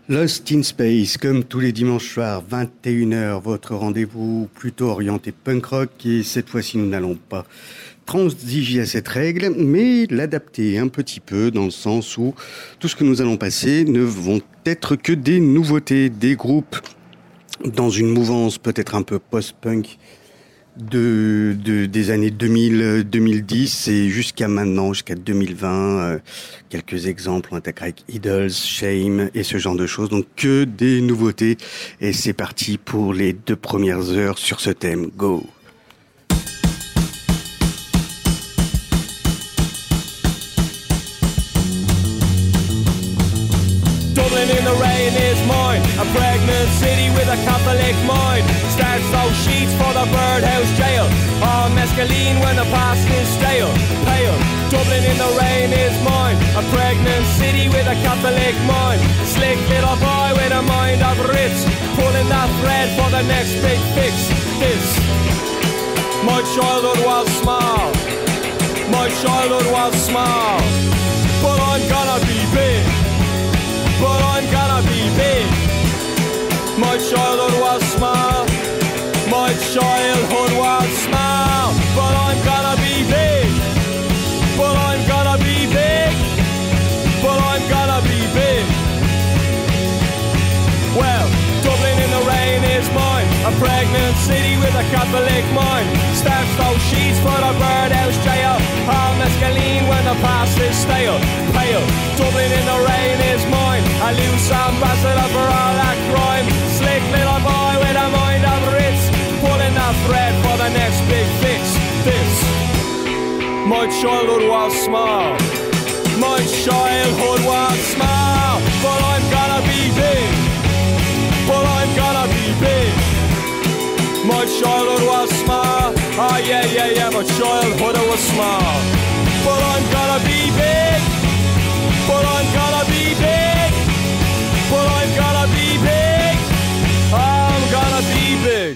Lost in Space, comme tous les dimanches soirs, 21h, votre rendez-vous plutôt orienté punk rock. Et cette fois-ci, nous n'allons pas transiger à cette règle, mais l'adapter un petit peu dans le sens où tout ce que nous allons passer ne vont être que des nouveautés, des groupes dans une mouvance peut-être un peu post-punk des années 2000, 2010 et jusqu'à maintenant, jusqu'à 2020. Quelques exemples, on attaquera avec Idols, Shame et ce genre de choses. Donc que des nouveautés. Et c'est parti pour les 2 premières heures sur ce thème. Go! Dublin in the rain is mine, a pregnant city with a Catholic mind. Starts those sheets for the birdhouse jail, all mescaline when the past is stale. Pale, Dublin in the rain is mine, a pregnant city with a Catholic mind. Slick little boy with a mind of Ritz, pulling that thread for the next big fix. This, my childhood was small, my childhood was small, but I'm gonna be big. But I'm gonna be big. My childhood was small. My childhood was small. But I'm gonna be big. But I'm gonna be big. But I'm gonna be big. Well, Dublin in the rain is mine, a pregnant city with a Catholic mind. Starts those sheets for the birdhouse jail, all mescaline when the past is stale. Pale, Dublin in the rain is mine, a loose ambassador for all that crime. Slick little boy with a mind of Ritz, pulling that thread for the next big fix. This, my childhood was small. My childhood was small, but I'm gonna be big. But I'm gonna be big. My childhood was small. Oh yeah, my childhood was small. But I'm gonna be big. But I'm gonna be big. But I'm gonna be big. I'm gonna be big.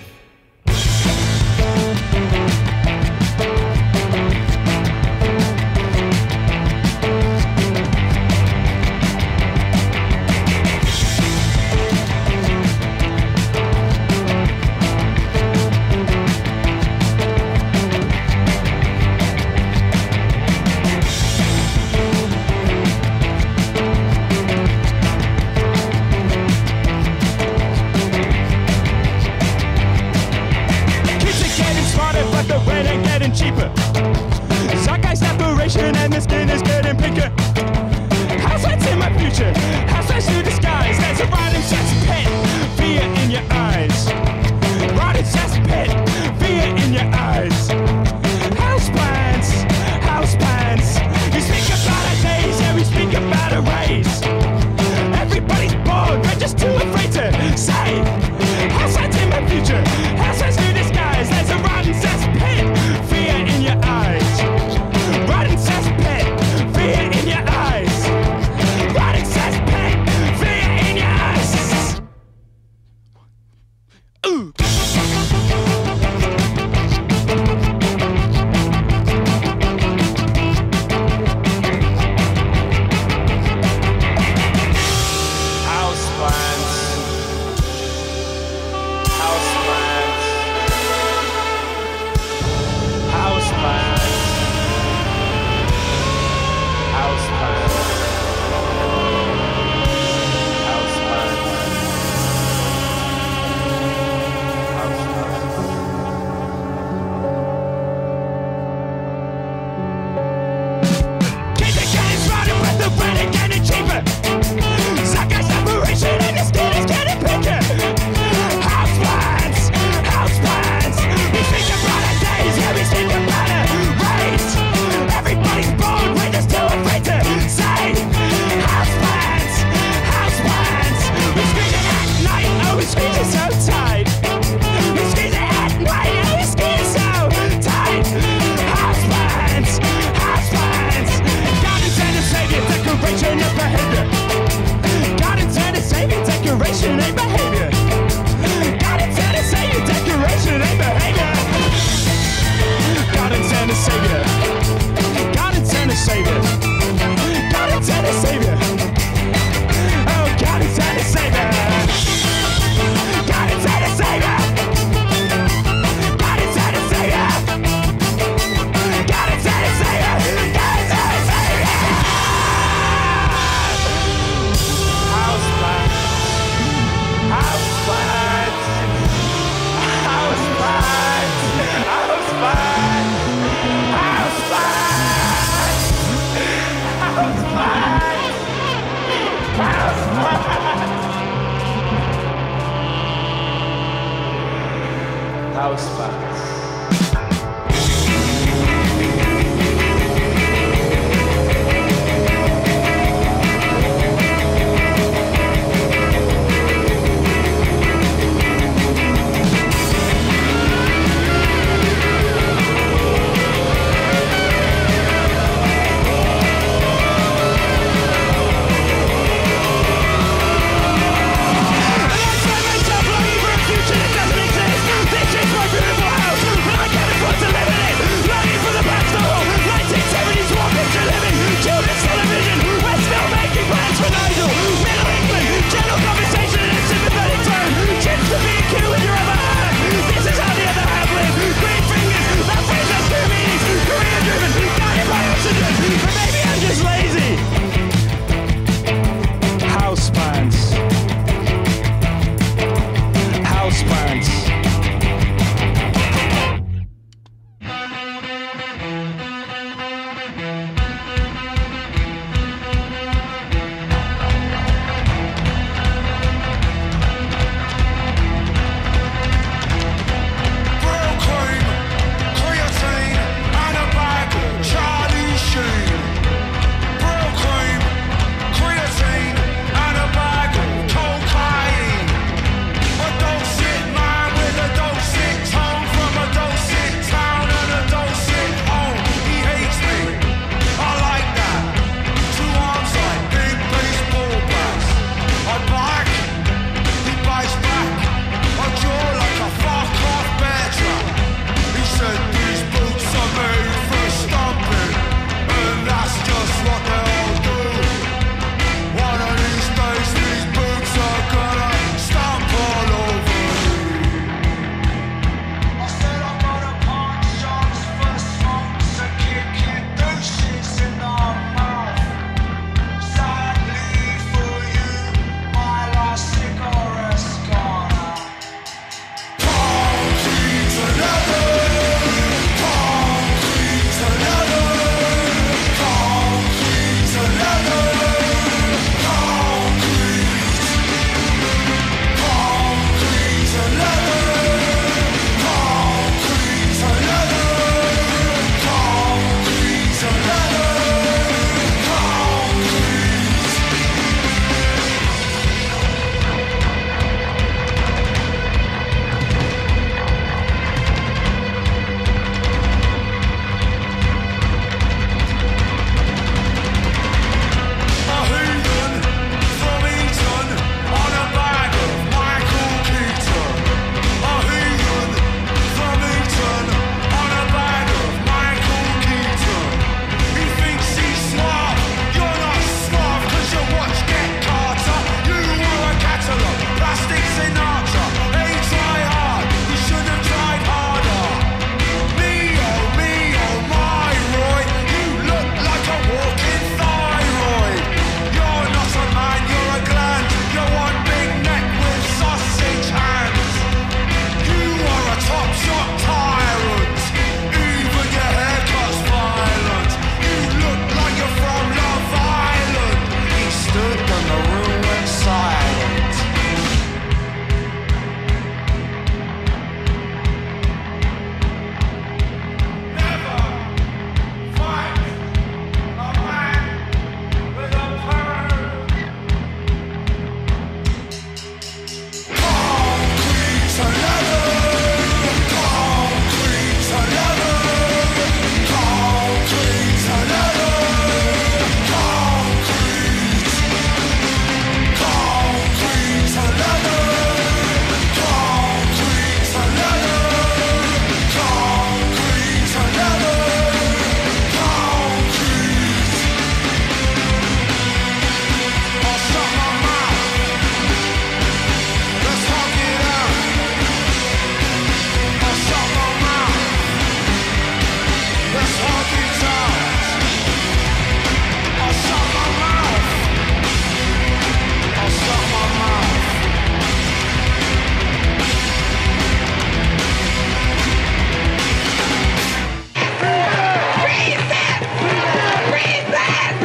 house bands.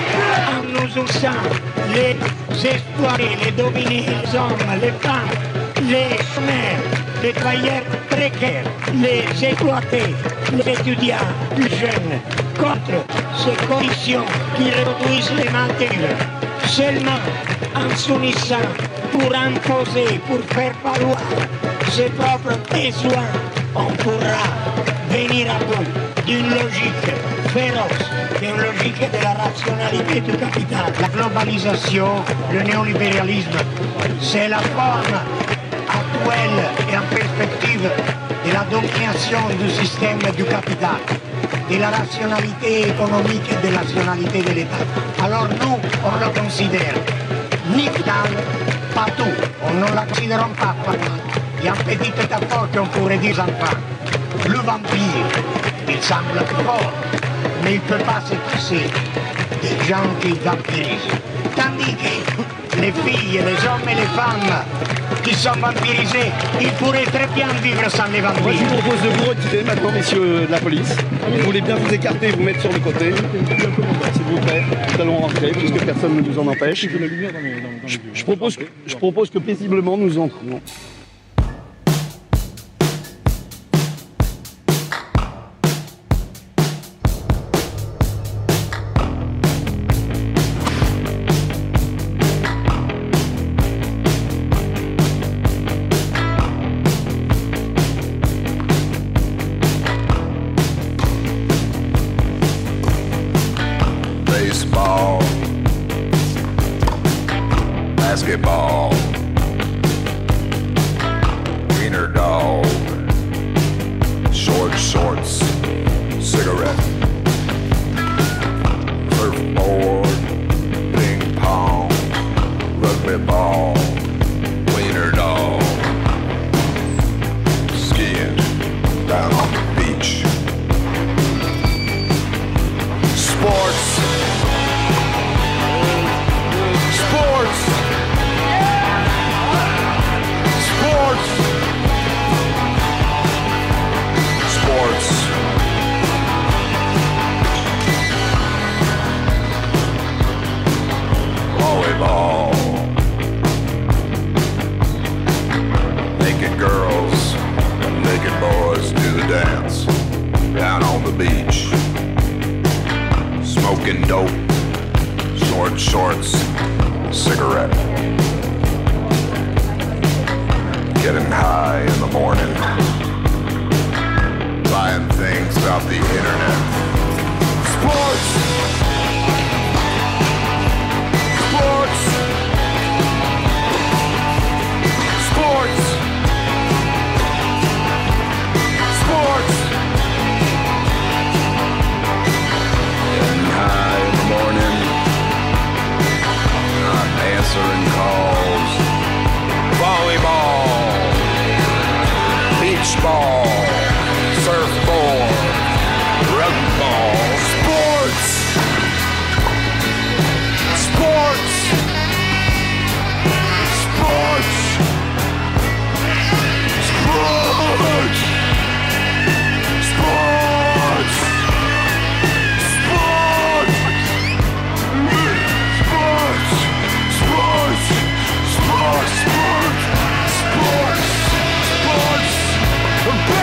les espoirs, les dominés, les hommes, les femmes, les chômeurs, les travailleurs précaires, les exploités, les étudiants, les jeunes, contre ces conditions qui reproduisent les mentales. Seulement en s'unissant pour imposer, pour faire valoir ses propres besoins, on pourra venir à bout d'une logique féroce, d'une logique de la rationalité du capital. La globalisation, le néolibéralisme, c'est la forme actuelle et en perspective de la domination du système du capital, de la rationalité économique et de la rationalité de l'État. Alors nous, on le considère ni vital, pas tout. On ne la considère pas fatal. Il y a un petit métaphore qu'on pourrait dire aux enfants. Le vampire, il semble fort, mais il ne peut pas se passer des gens qui vampirisent. Tandis que les filles, les hommes et les femmes qui sont vampirisés, ils pourraient très bien vivre sans les vampires. Moi, je vous propose de vous retirer maintenant, messieurs de la police. Vous voulez bien vous écarter et vous mettre sur le côté. S'il vous plaît, nous allons rentrer puisque personne ne nous en empêche. Je propose que paisiblement nous entrions. Basketball, wiener dog, short shorts, cigarette, surfboard, ping pong, rugby ball, wiener dog, skiing down on the beach, sports. Volleyball, naked girls, naked boys do the dance down on the beach, smoking dope, short shorts, cigarette, getting high in the morning, buying things off the internet, sports. Answering calls, volleyball, beach ball, surfboard, rugby ball, sports, sports, sports, sports, sports, sports, sports, sports, sports, sports.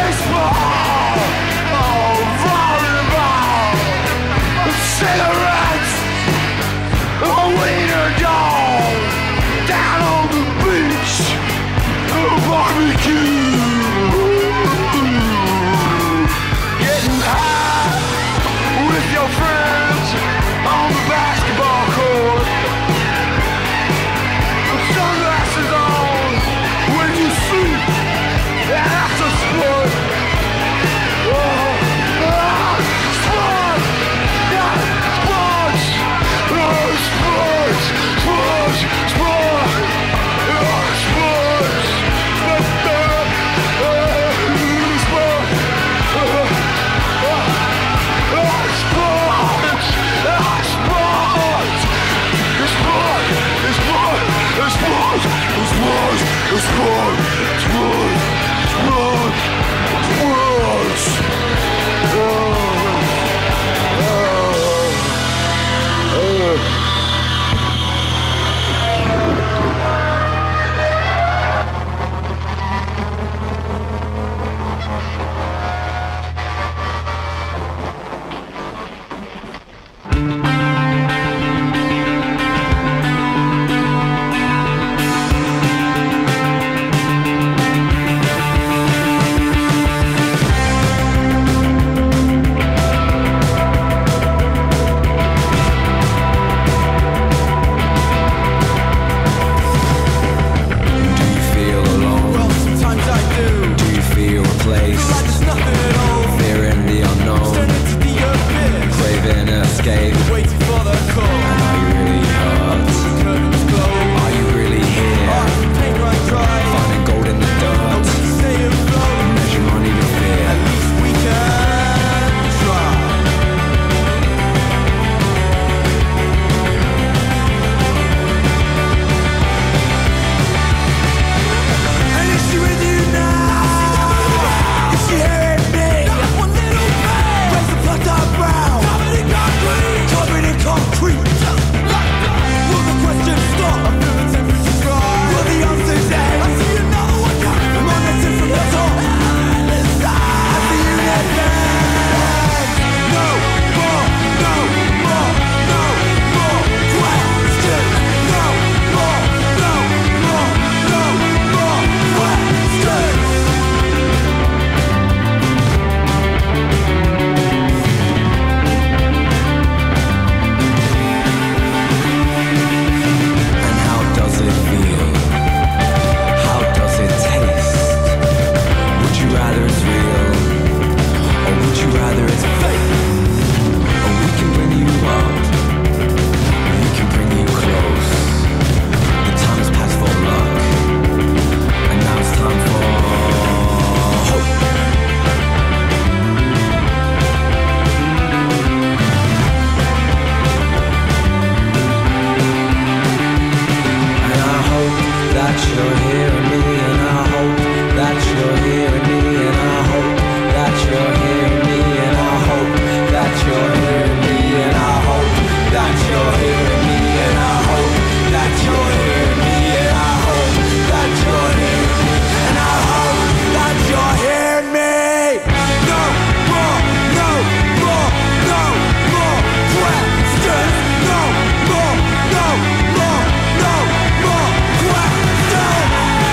that you're hearing me, and I hope that you're hearing me, and I hope that you're hearing me, and I hope that you're hearing me, and I hope that you're hearing me, and I hope that you're hearing me, and I hope that you're hearing me, and I hope that you're hearing me. No more, no more, no more questions. No more, no more, no more questions.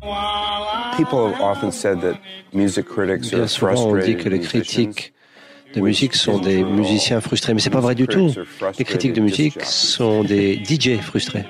People have often said that music critics Bien are souvent, on dit frustrated que les musicians. critiques de musique sont des musiciens frustrés, mais c'est pas vrai du tout. Les critiques de musique sont des DJ frustrés.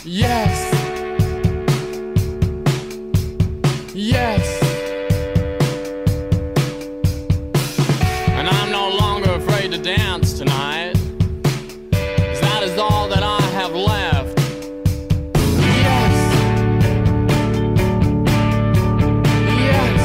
Yes. Yes. And I'm no longer afraid to dance tonight, 'cause that is all that I have left. Yes. Yes.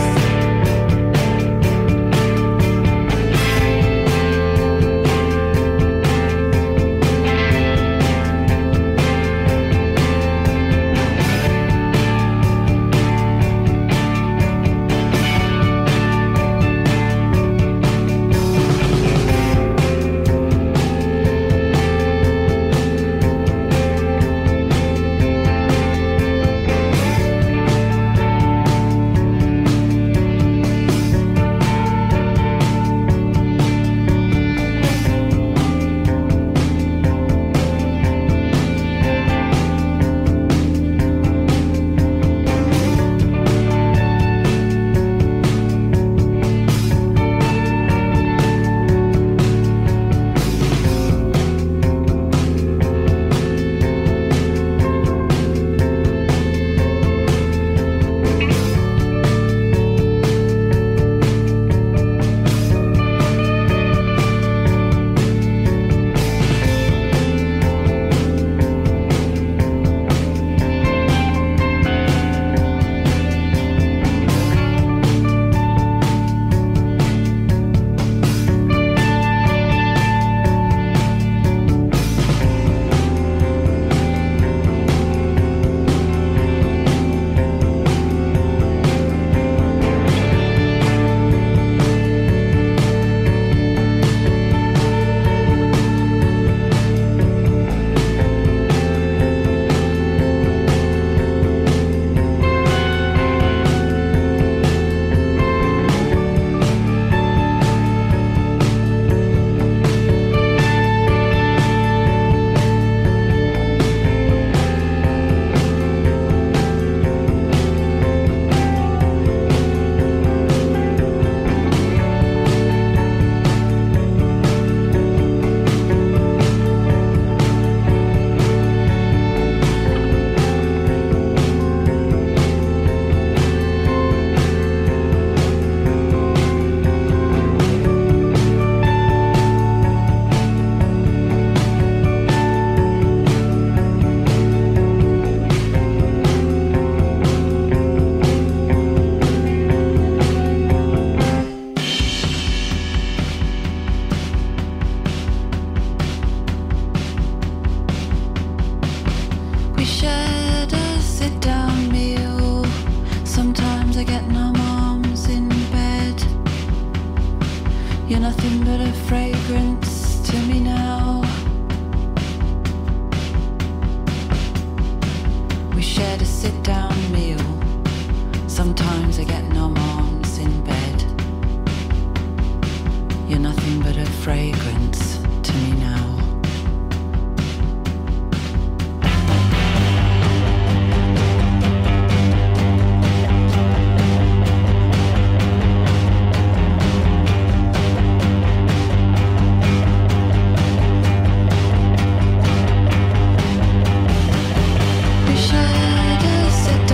We should sit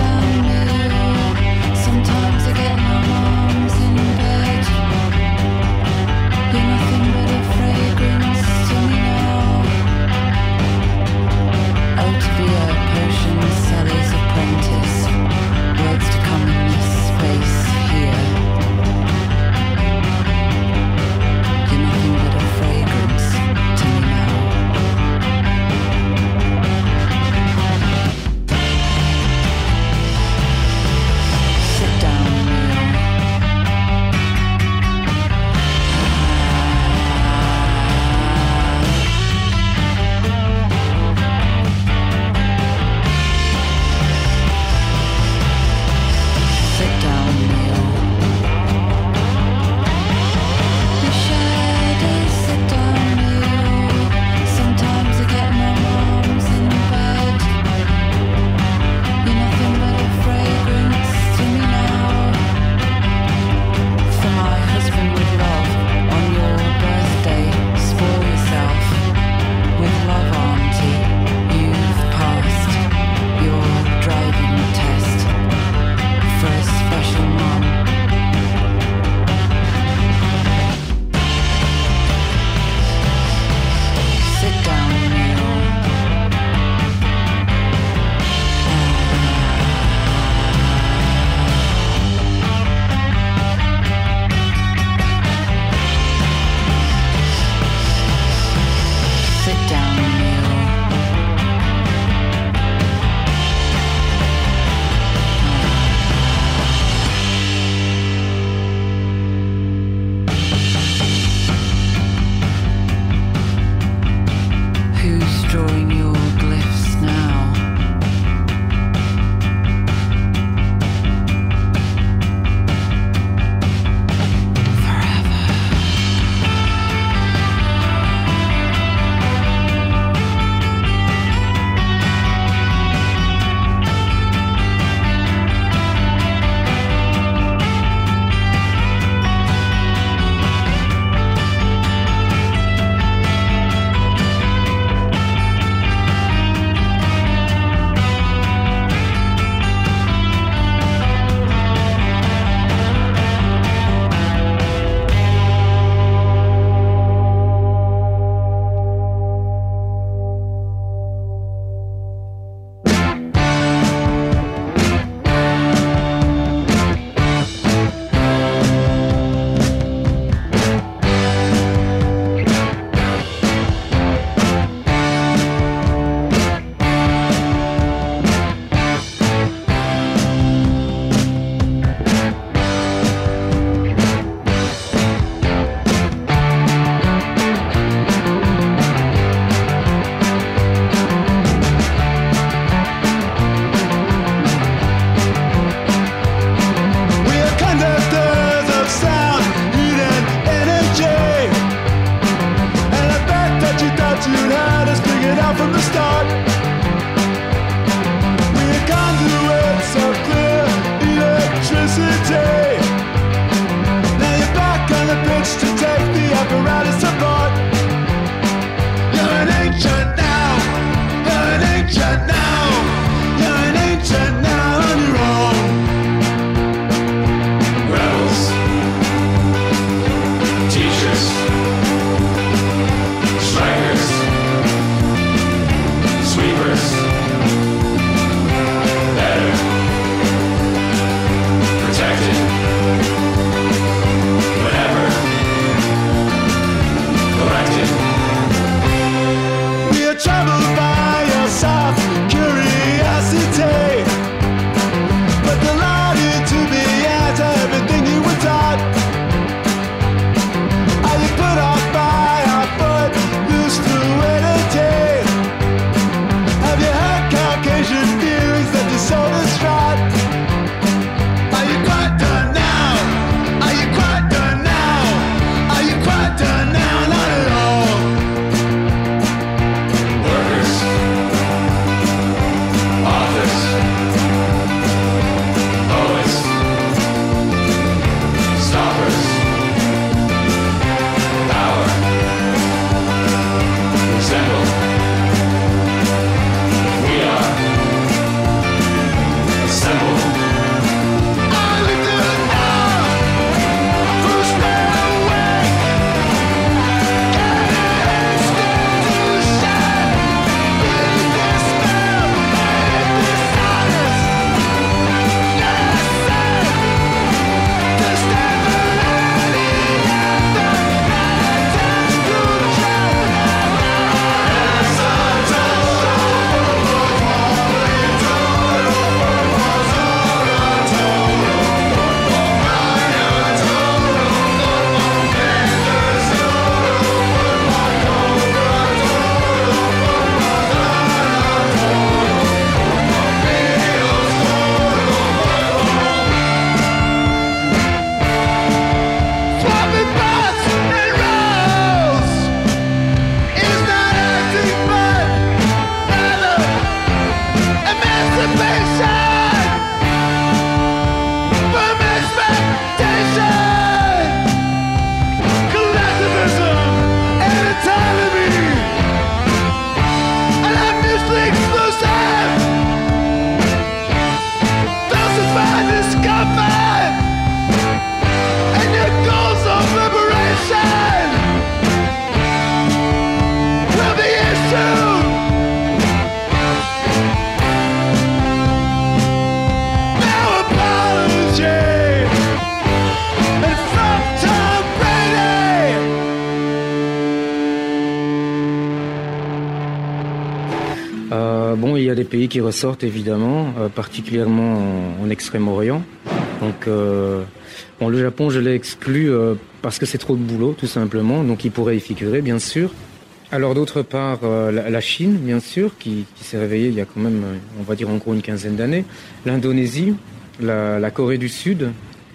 y a des pays qui ressortent évidemment, particulièrement en Extrême-Orient. Donc, le Japon, je l'ai exclu parce que c'est trop de boulot, tout simplement. Donc, il pourrait y figurer, bien sûr. Alors, d'autre part, la Chine, bien sûr, qui s'est réveillée il y a quand même, on va dire, en gros une quinzaine d'années. L'Indonésie, la Corée du Sud.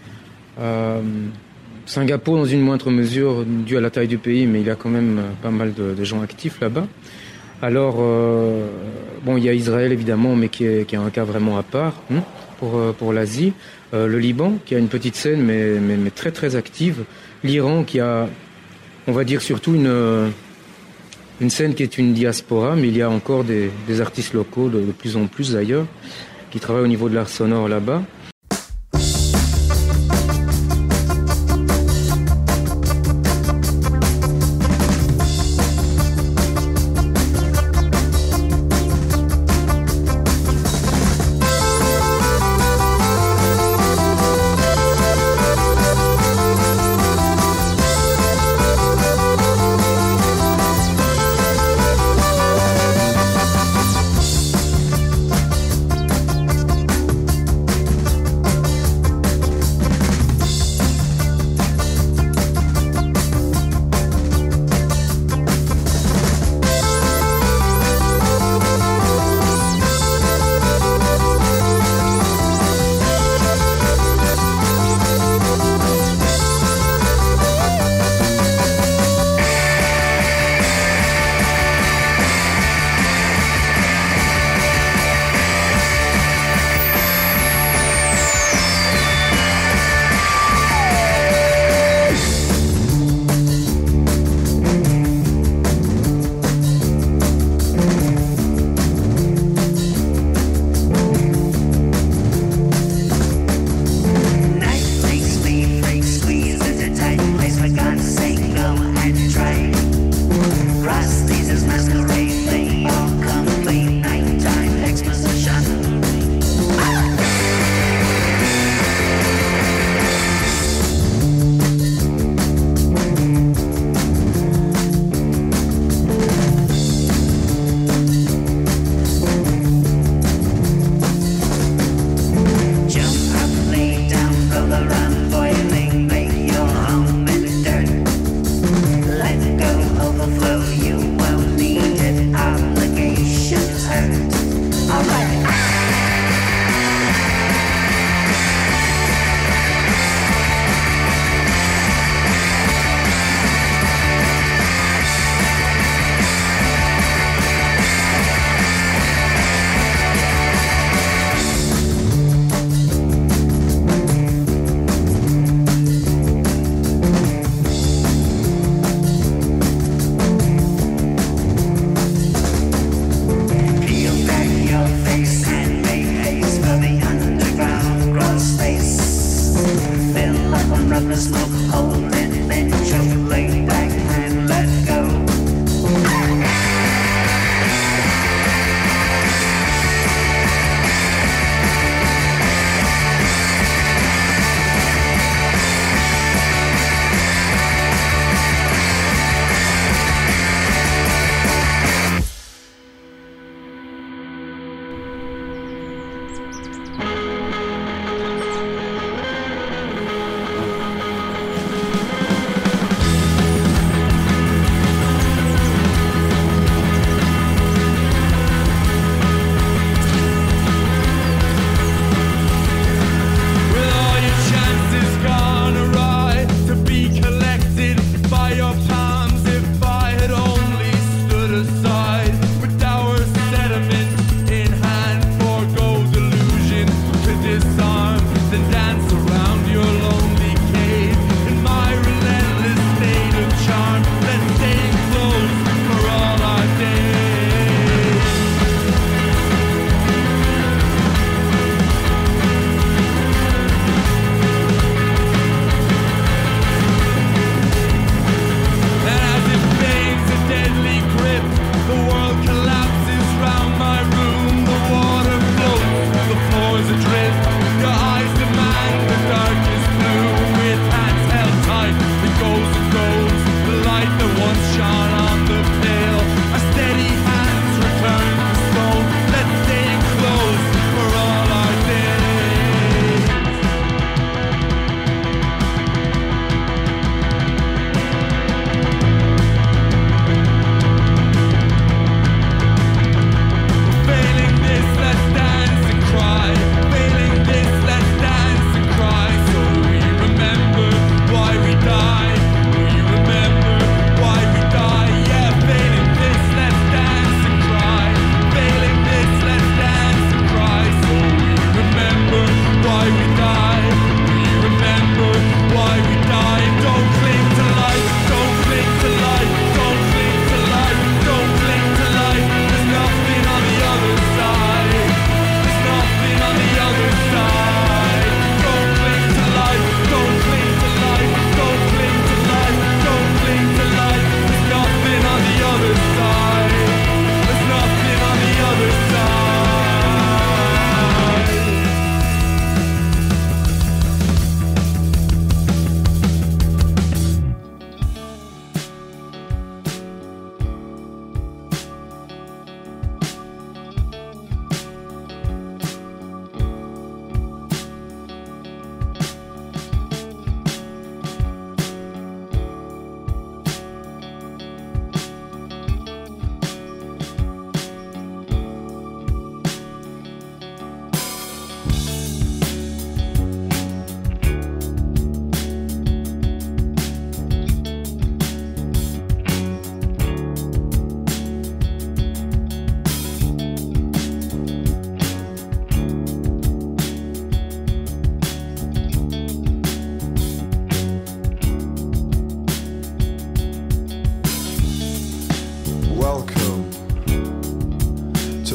Singapour, dans une moindre mesure, due à la taille du pays, mais il y a quand même pas mal de gens actifs là-bas. Alors, il y a Israël, évidemment, mais qui est un cas vraiment à part pour l'Asie. Le Liban, qui a une petite scène, mais très, très active. L'Iran, qui a, on va dire, surtout une scène qui est une diaspora, mais il y a encore des artistes locaux, de plus en plus d'ailleurs, qui travaillent au niveau de l'art sonore là-bas.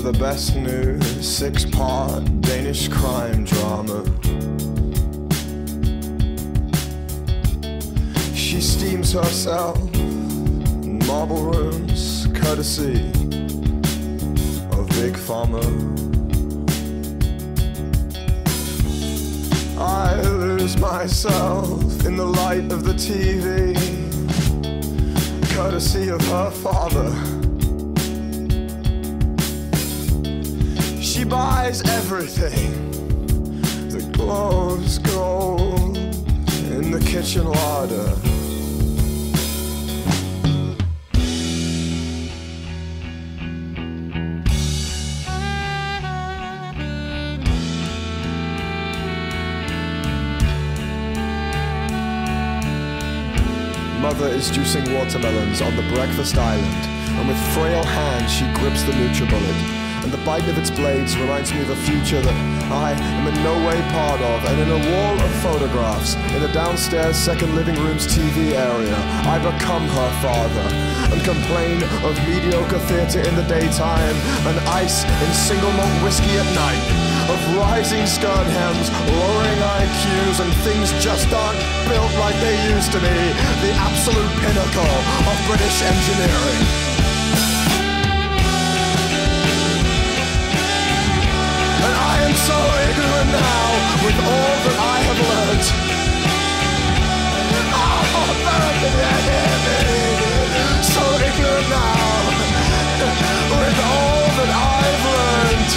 the best new 6-part Danish crime drama. She steams herself in marble rooms, courtesy of Big Pharma. I lose myself in the light of the TV, courtesy of her father. She buys everything that glows gold in the kitchen larder. Mother is juicing watermelons on the breakfast island, and with frail hands she grips the NutriBullet, and the bite of its blades reminds me of a future that I am in no way part of. And in a wall of photographs in the downstairs second living room's TV area, I become her father and complain of mediocre theatre in the daytime and ice in single malt whiskey at night, of rising skirt hems, lowering IQs, and things just aren't built like they used to be. The absolute pinnacle of British engineering. And I am so ignorant now with all that I have learnt. Oh, American, hear me. So ignorant now with all that I've learnt.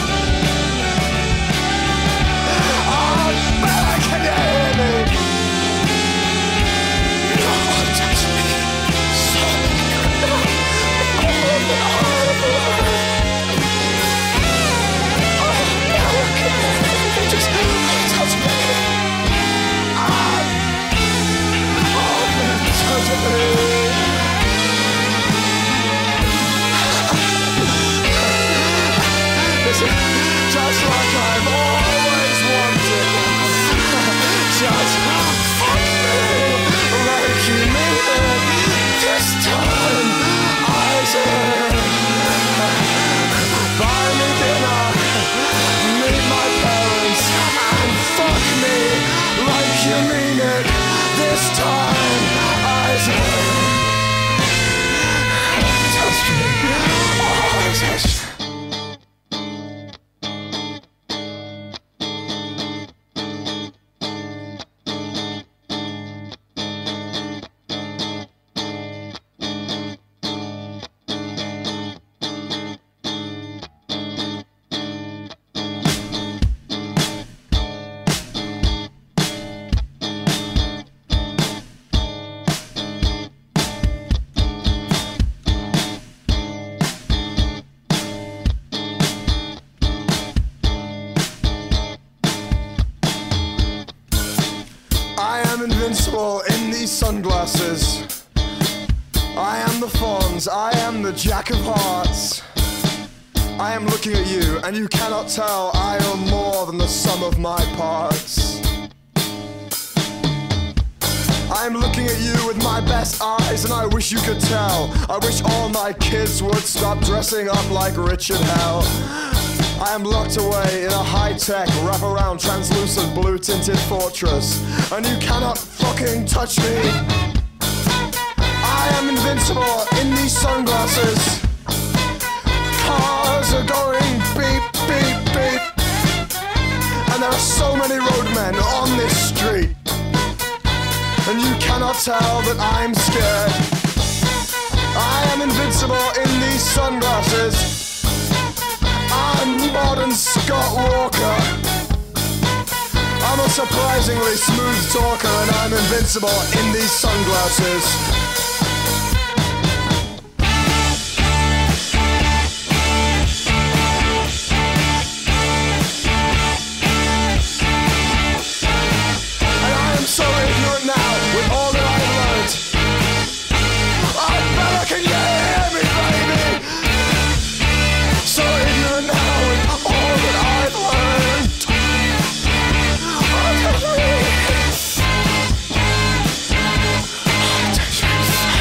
Can you hear me? No one touch me. So all that I've learned. Oh, no, can you just touch me? Touch me. Listen, just like I've always wanted. Just fuck me like you mean it. This time I said, buy me dinner, meet my parents, and fuck me like you mean it. This time I said, touch me, oh, touch me. Sunglasses. I am the Fonz, I am the Jack of Hearts. I am looking at you, and you cannot tell I am more than the sum of my parts. I am looking at you with my best eyes, and I wish you could tell. I wish all my kids would stop dressing up like Richard Hell. I am locked away in a high-tech, wrap-around, translucent, blue-tinted fortress, and you cannot fucking touch me. I am invincible in these sunglasses. Cars are going beep, beep, beep, and there are so many roadmen on this street, and you cannot tell that I'm scared. I am invincible in these sunglasses. I'm modern Scott Walker. I'm a surprisingly smooth talker, and I'm invincible in these sunglasses. And I am so ignorant now with all that I've learned. I better, can you hear me, baby? So ignorant now with all that I've learned. Oh, touch me. Oh, touch me.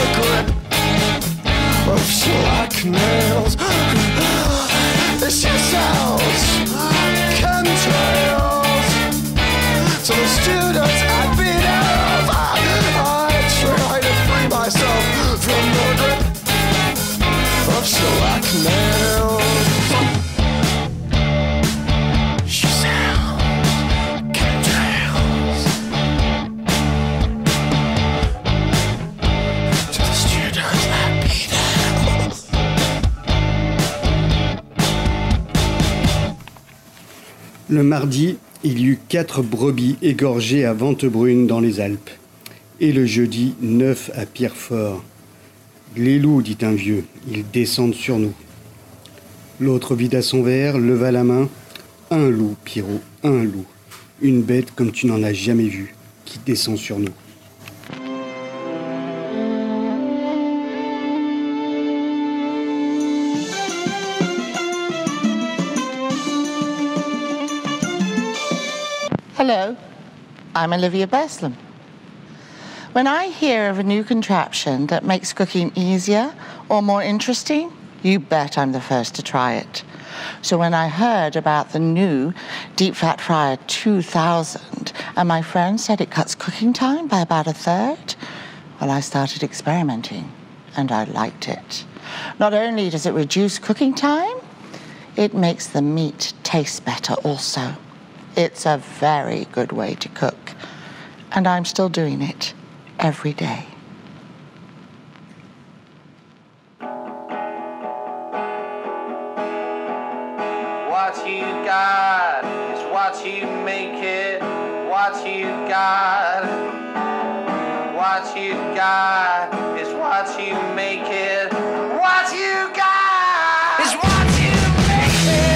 the grip of shellac nails. It's yourselves, chemtrails. To the students at BNF, I try to free myself from the grip of shellac nails. Le mardi, il y eut 4 brebis égorgées à Ventebrune dans les Alpes. Et le jeudi, 9 à Pierrefort. Les loups, dit un vieux, ils descendent sur nous. L'autre vida son verre, leva la main. Un loup, Pierrot, un loup. Une bête comme tu n'en as jamais vu, qui descend sur nous. Hello, I'm Olivia Beslam. When I hear of a new contraption that makes cooking easier or more interesting, you bet I'm the first to try it. So when I heard about the new Deep Fat Fryer 2000 and my friend said it cuts cooking time by about a third, well, I started experimenting and I liked it. Not only does it reduce cooking time, it makes the meat taste better also. It's a very good way to cook, and I'm still doing it every day. What you got is what you make it. What you got, what you got is what you make it. What you got is what you make it.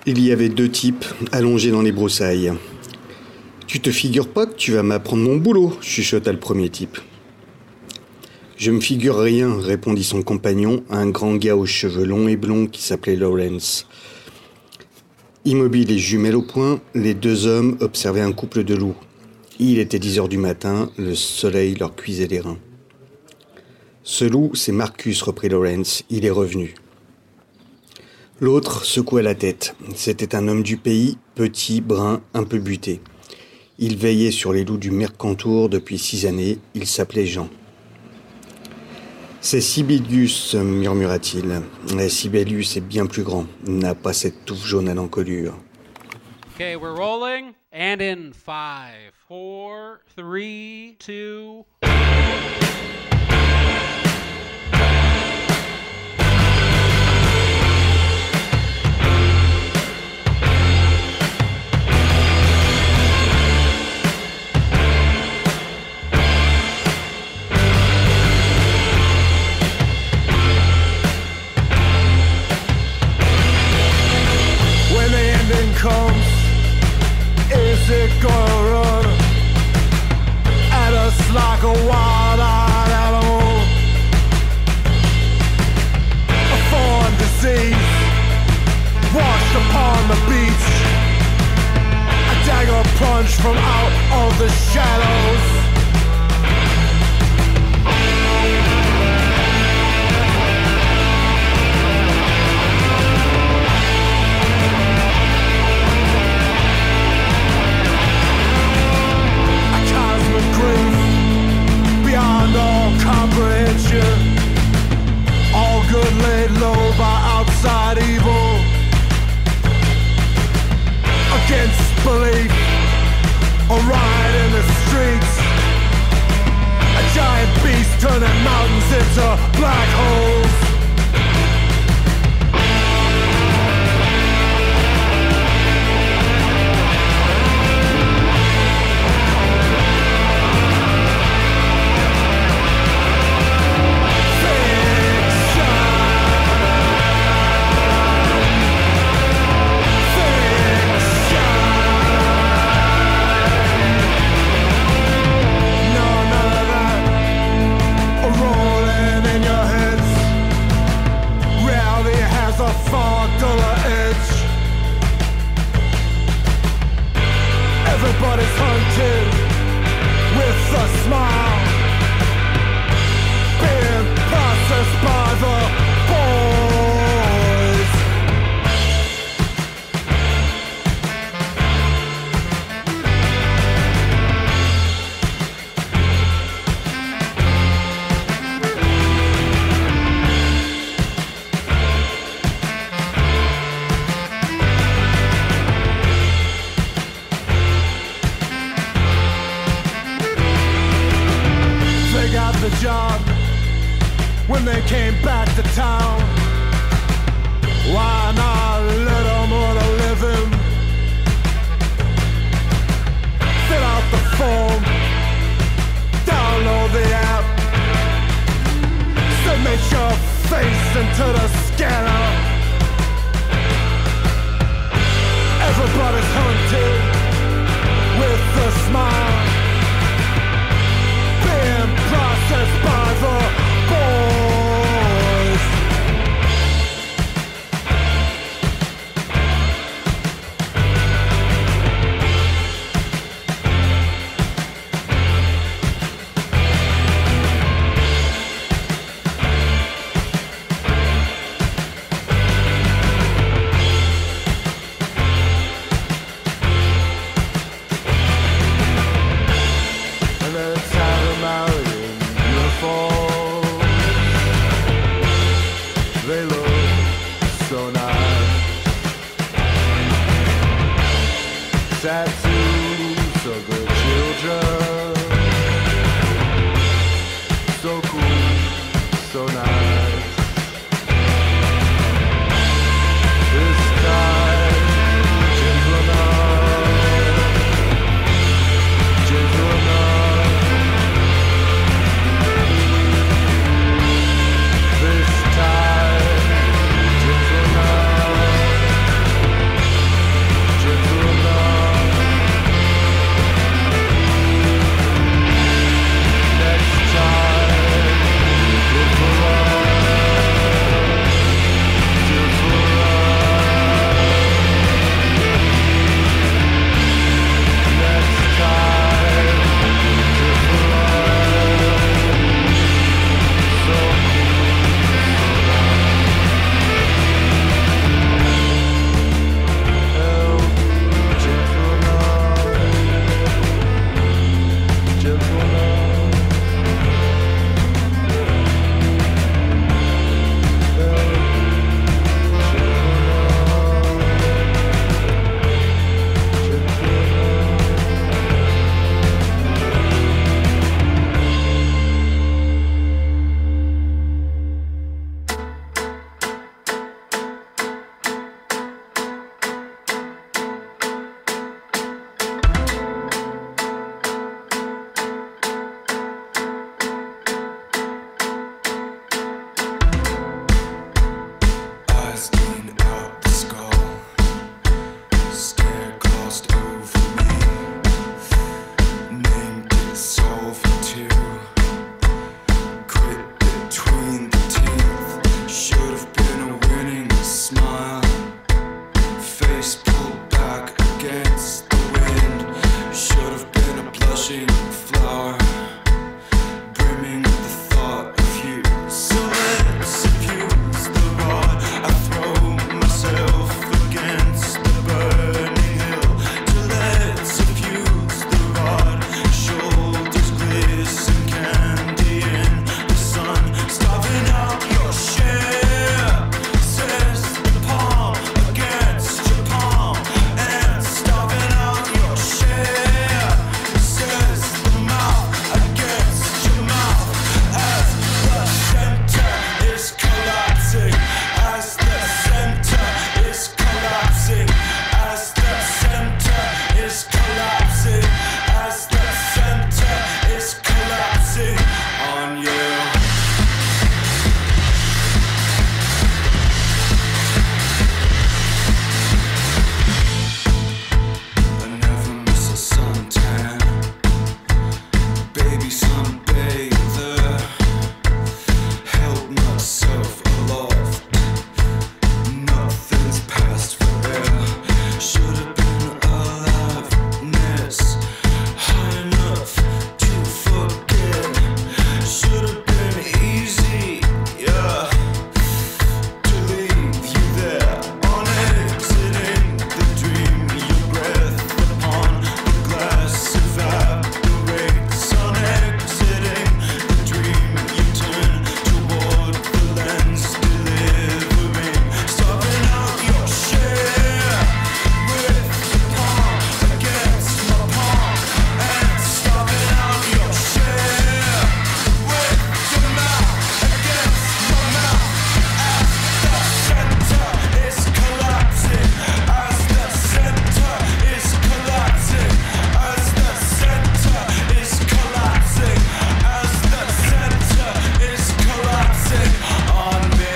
Il y avait 2 types allongés dans les broussailles. « Tu te figures pas que tu vas m'apprendre mon boulot ?» chuchota le premier type. « Je me figure rien », répondit son compagnon, un grand gars aux cheveux longs et blonds qui s'appelait Lawrence. Immobiles et jumelles au poing, les 2 hommes observaient un couple de loups. Il était 10 heures du matin, le soleil leur cuisait les reins. « Ce loup, c'est Marcus, reprit Lawrence, il est revenu. » L'autre secoua la tête. C'était un homme du pays, petit, brun, un peu buté. Il veillait sur les loups du Mercantour depuis 6 années. Il s'appelait Jean. « C'est Sibelius, murmura-t-il. Sibelius est bien plus grand, n'a pas cette touffe jaune à l'encolure. » Okay, we're rolling. And in 5, 4, 3, 2... Comes, is it gonna run at us like a wild-eyed animal? A foreign disease washed upon the beach, a dagger plunged from out of the shadows. Beyond all comprehension, all good laid low by outside evil, against belief, a riot in the streets, a giant beast turning mountains into black holes. Everybody's hunted with a smile, being processed by the boys. The job when they came back to town. Why not let them earn a living? Fill out the form, download the app, submit your face into the scanner. Everybody's hunted with a smile, being processed by the boys. And then it's time to marry in uniform. They look so nice. Tattoos of the children. So cool, so nice. This time, gentlemen, gentlemen. This time, gentlemen. face pulled back against the wind. Should have been a blushing flower, brimming with the thought of you. So let's abuse the rod. I throw myself against the burning hill. So let's abuse the rod. Shoulders glisten, candy in the sun, starving out your share. Says the palm against your palm, and starving out your share. Says the mouth against your mouth, as the center is collapsing, as the center is collapsing, as the center is collapsing, as the center is collapsing on you. I never miss a suntan, baby sunbather. Held myself aloft, nothing's passed for air. Should have been aliveness, high enough to forget. Should have been easy, yeah, to leave you there. On exiting the dream, your breath upon the glass evaporates. On exiting the dream, you turn toward the lens, delivering, starving out your share. With the palm against my palm, and starving out your share. With your mouth against my mouth, as the center is collapsing, as the center is collapsing, as the center is collapsing, as the center is collapsing on me.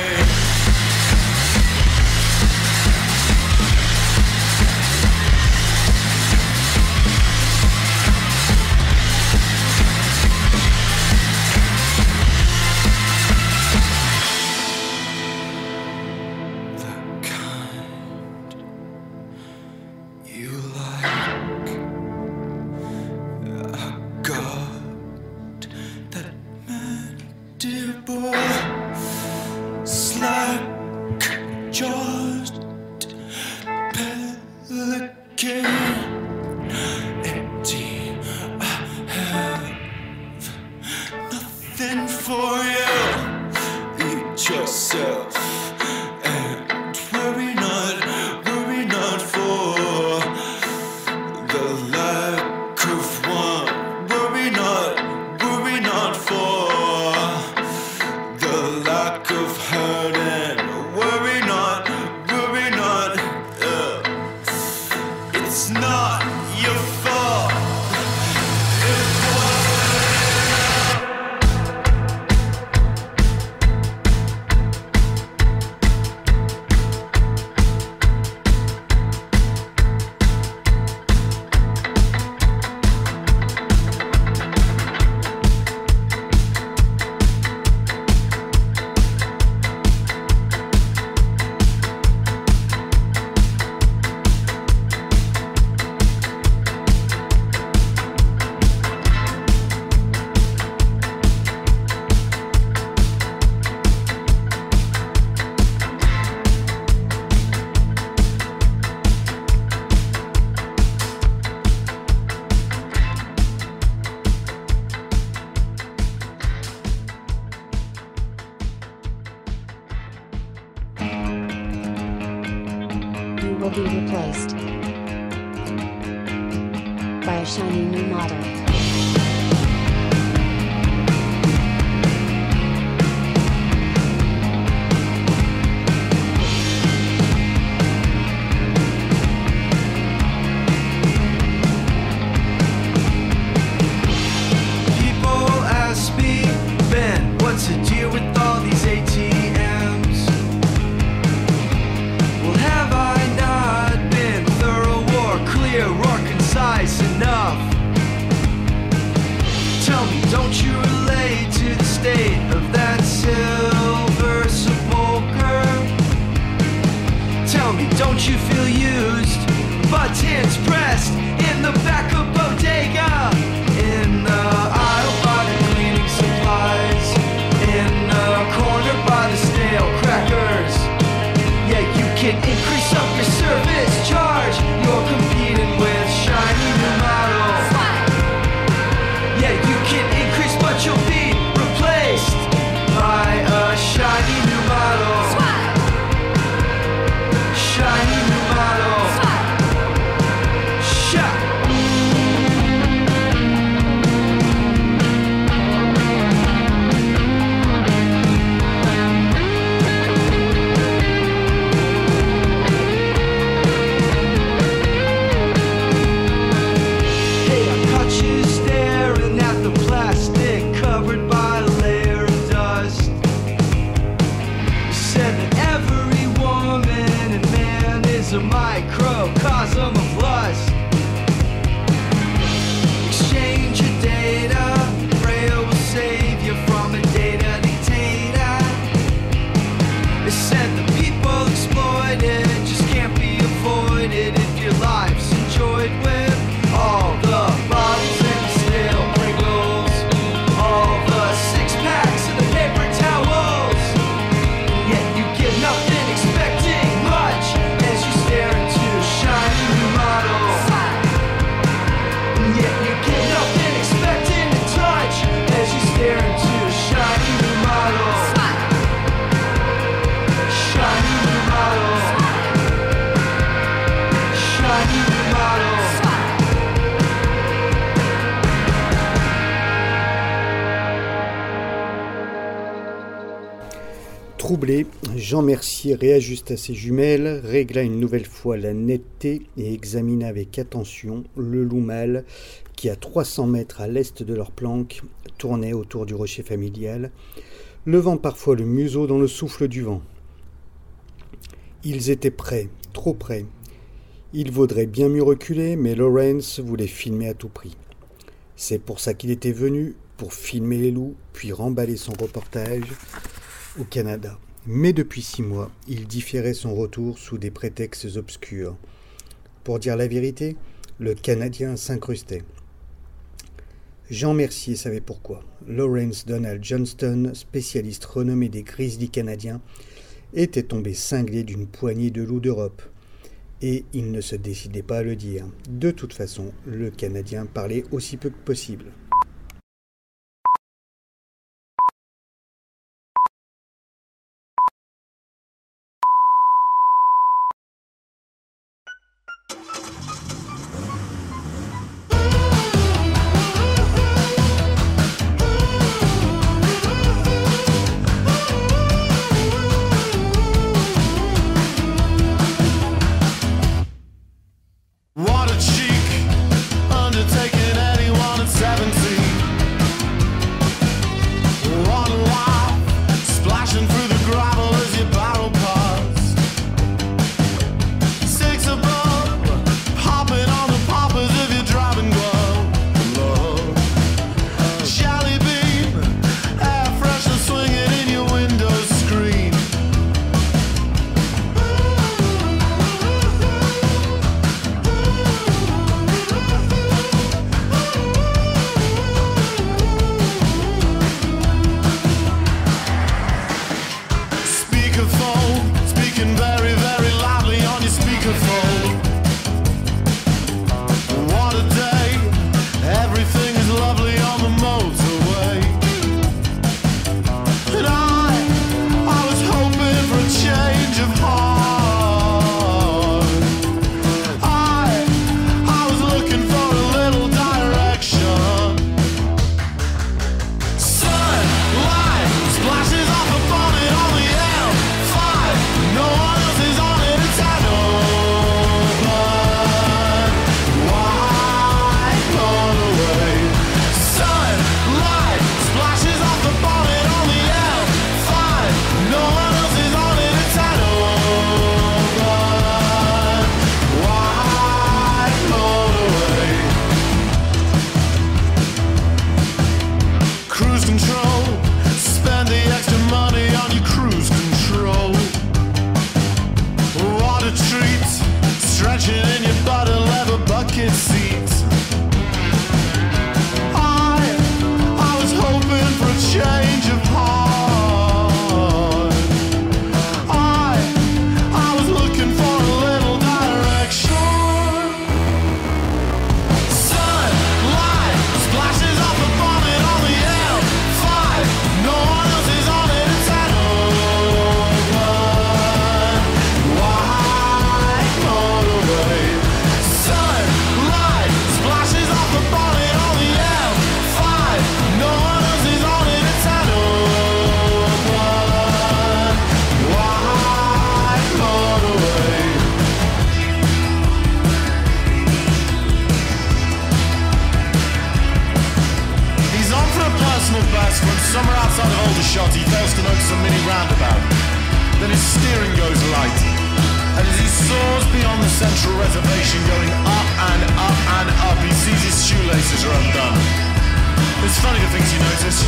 The kind you like, I got that mandible, slack jawed pelican. Empty, I have nothing for you. Eat yourself and worry not for the lack of one. Worry not for the lack of hurting. Worry not. It's not your fault. It You will be replaced by a shiny new model. People ask me, Ben, what's the deal with all these ATMs? Well, have I not been thorough or clear or concise enough? microcosm of lust. Exchange your data, prayer will save you from a data dictator. They said the people exploited just can't be avoided if your life's enjoyed with all the bottles and stale Pringles, all the six-packs and the paper towels. Yet you get nothing expecting much as you stare into a shiny new model. Yet you get nothing expecting to touch as you stare into a shiny new model. Shiny new model. Shiny new model. Troublé, Jean Mercier réajusta ses jumelles, régla une nouvelle fois la netteté et examina avec attention le loup mâle qui, à 300 mètres à l'est de leur planque, tournait autour du rocher familial, levant parfois le museau dans le souffle du vent. Ils étaient près, trop près. Il vaudrait bien mieux reculer, mais Lawrence voulait filmer à tout prix. C'est pour ça qu'il était venu, pour filmer les loups, puis remballer son reportage au Canada. Mais depuis 6 mois, il différait son retour sous des prétextes obscurs. Pour dire la vérité, le Canadien s'incrustait. Jean Mercier savait pourquoi. Lawrence Donald Johnston, spécialiste renommé des grizzlies canadiens, était tombé cinglé d'une poignée de loups d'Europe. Et il ne se décidait pas à le dire. De toute façon, le Canadien parlait aussi peu que possible. What a cheek undertaking anyone at 17. One life splashing through the gravel as you barrel past. 6 above, hopping on the poppers of your driving glove. Love. Jelly bean, air freshener swinging in your window screen. Speakerphone, speaking very, very loudly on your speakerphone. What a day, everything is lovely on the motorway. And I was hoping for a change of heart. I was looking for a little direction. Sunlight splashes off a bonnet on the L5. No one else is on it, it's an open wide away. Sunlight splashes off the bonnet on the L5. No one else is on it, it's an open wide away. Cruise control, spend the extra money on your cruise control. What a treat, stretching in your butter leather bucket seat. I was hoping for a change of heart. I was looking for a little direction. Sunlight splashes off the bonnet on the L5. No one else is on it, it's an open wide motorway. Sunlight splashes off the bonnet on the L5. No one else is on it, it's an open wide motorway. He's on for a personal best when somewhere outside of Aldershot he fails to notice a mini roundabout. Then his steering goes light. And as he soars beyond the central reservation, going up and up and up, he sees his shoelaces are undone. It's funny the things you notice.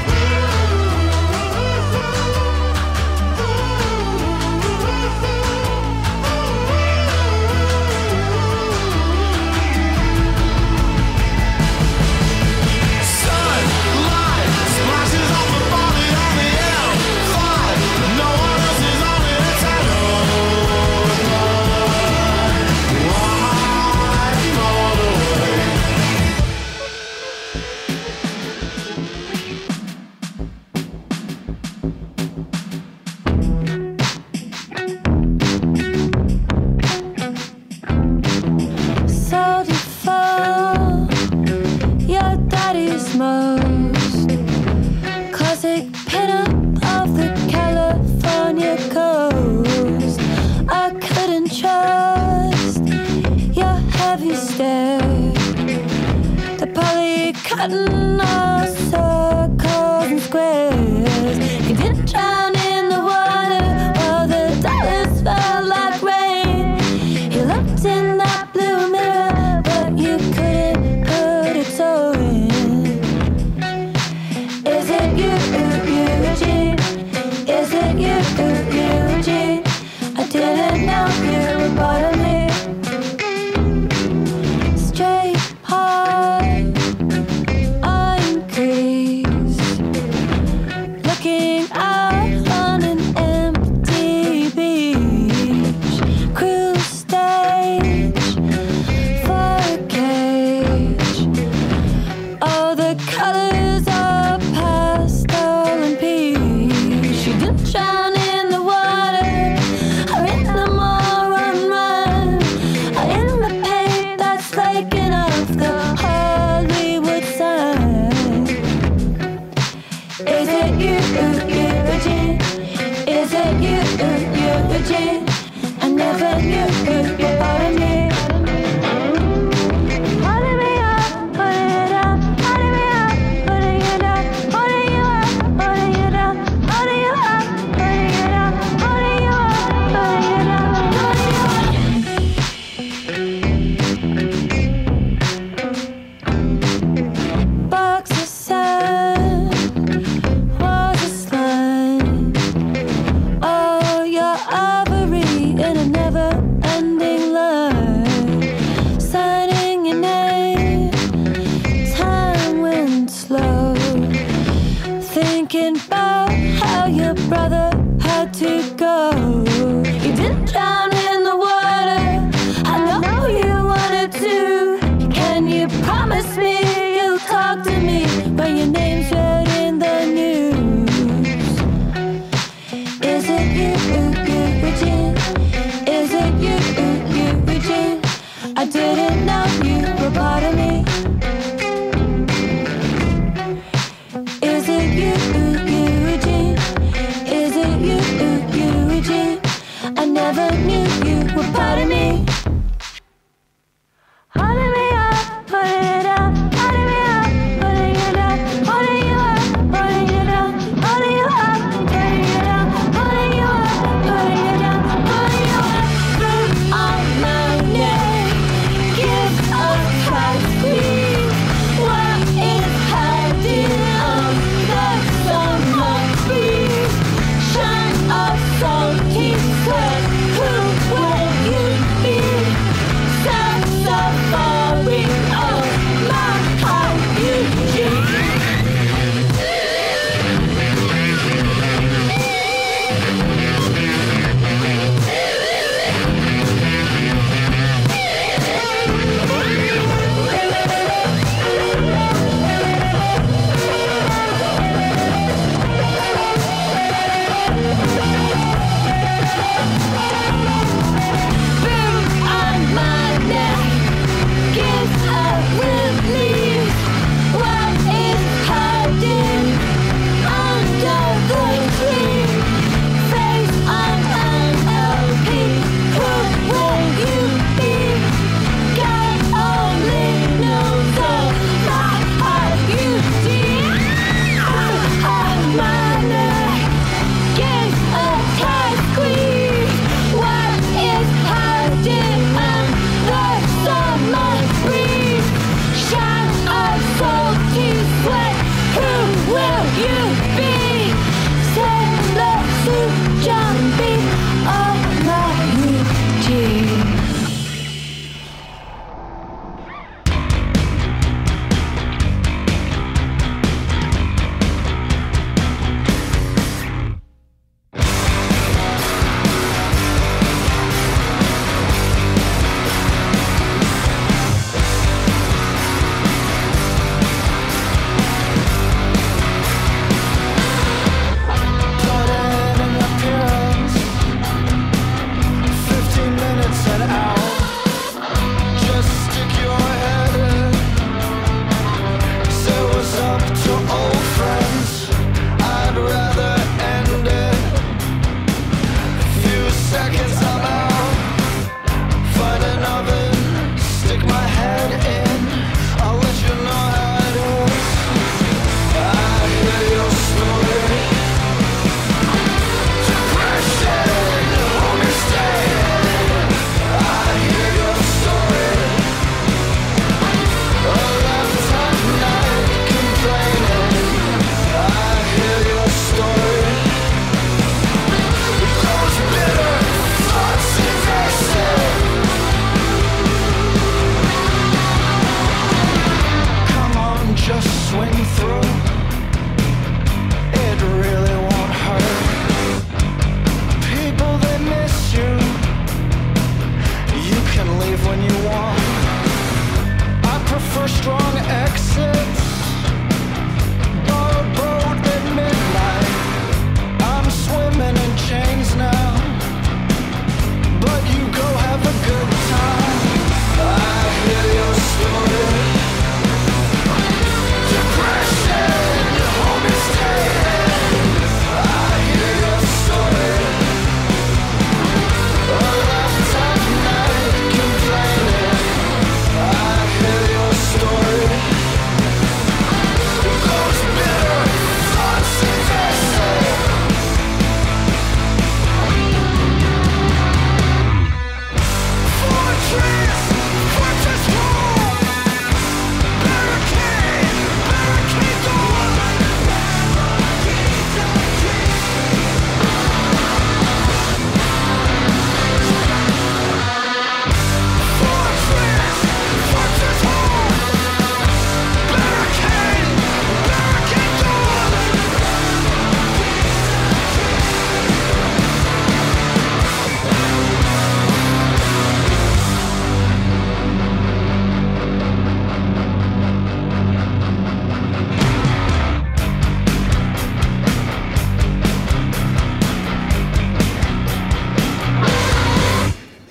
Cutting all circles and squares. You didn't drown in the water while the dollars fell like rain. You looked in that blue mirror, but you couldn't put a toe in. Is it you, Eugene? Is it you, Eugene? I didn't know you were part of me. Straight heart, looking out on an empty beach. Crew stayed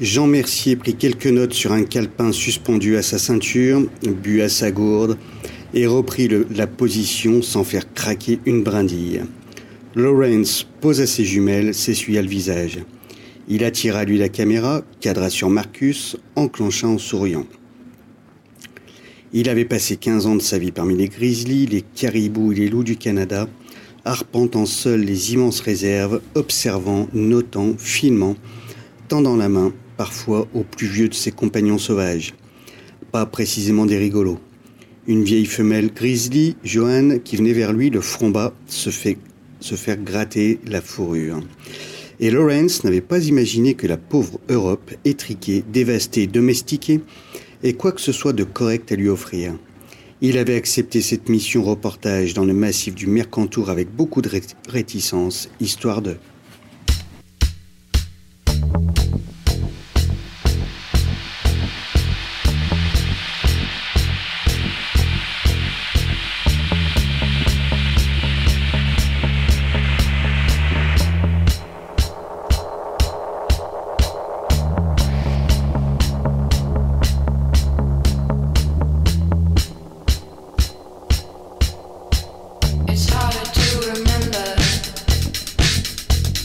Jean Mercier prit quelques notes sur un calepin suspendu à sa ceinture, but à sa gourde et reprit la position sans faire craquer une brindille. Lawrence posa ses jumelles, s'essuya le visage. Il attira à lui la caméra, cadra sur Marcus, enclencha en souriant. Il avait passé 15 ans de sa vie parmi les grizzlies, les caribous et les loups du Canada, arpentant seul les immenses réserves, observant, notant, filmant, tendant la main, parfois au plus vieux de ses compagnons sauvages. Pas précisément des rigolos. Une vieille femelle grizzly, Joanne, qui venait vers lui, le front bas, se faire gratter la fourrure. Et Lawrence n'avait pas imaginé que la pauvre Europe, étriquée, dévastée, domestiquée, ait quoi que ce soit de correct à lui offrir. Il avait accepté cette mission reportage dans le massif du Mercantour avec beaucoup de réticence, histoire de... It's harder to remember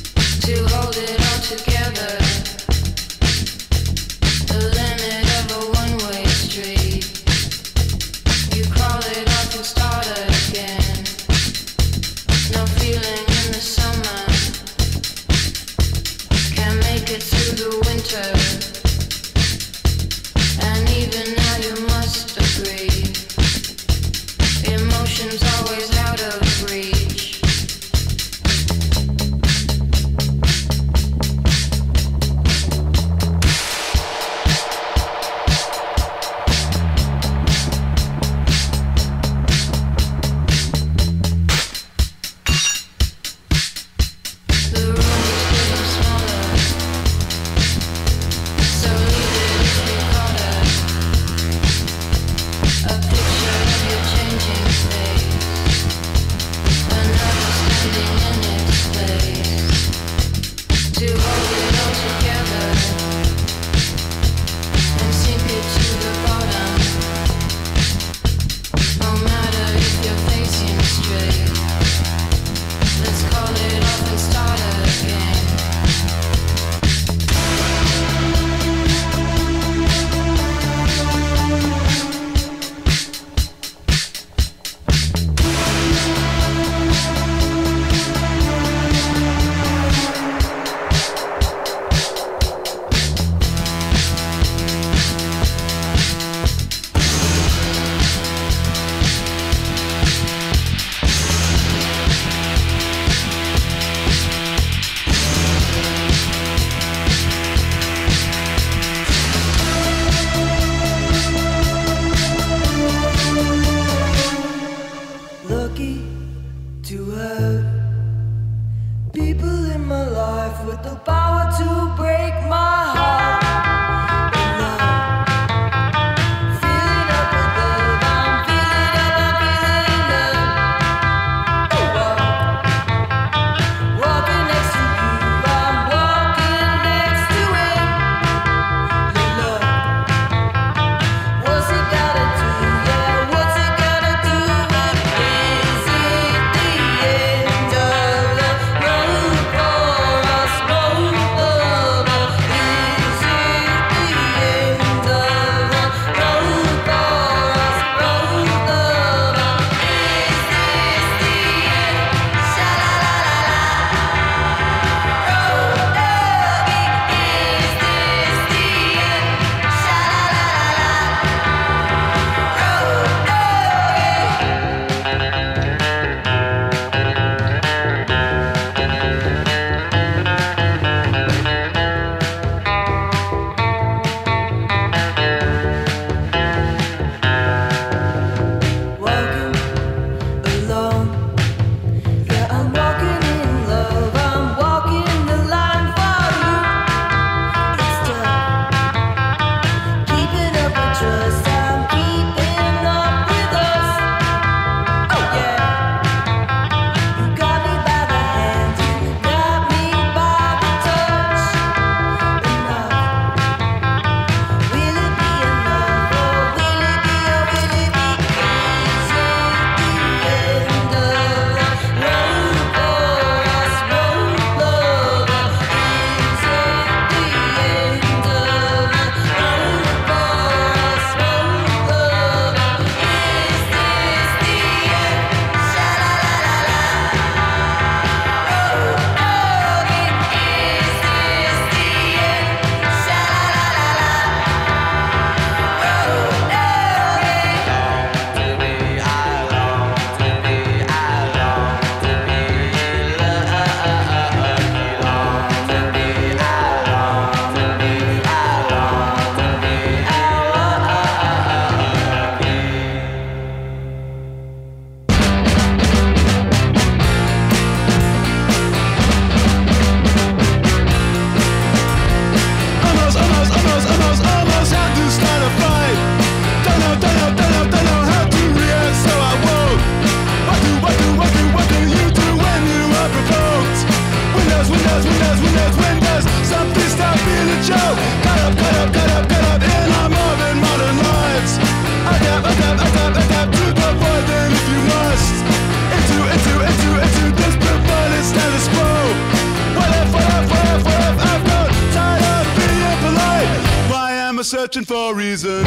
searching for a reason.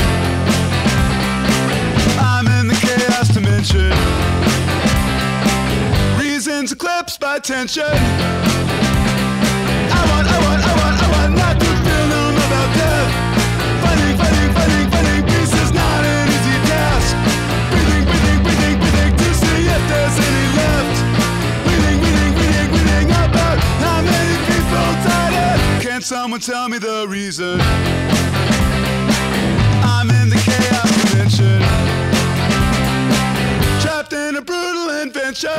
I'm in the chaos dimension. Reasons eclipsed by tension. I want not to feel numb about death. Fighting peace is not an easy task. Breathing to see if there's any left. Breathing about how many people died. Can someone tell me the reason? I'm in the chaos dimension, trapped in a brutal invention.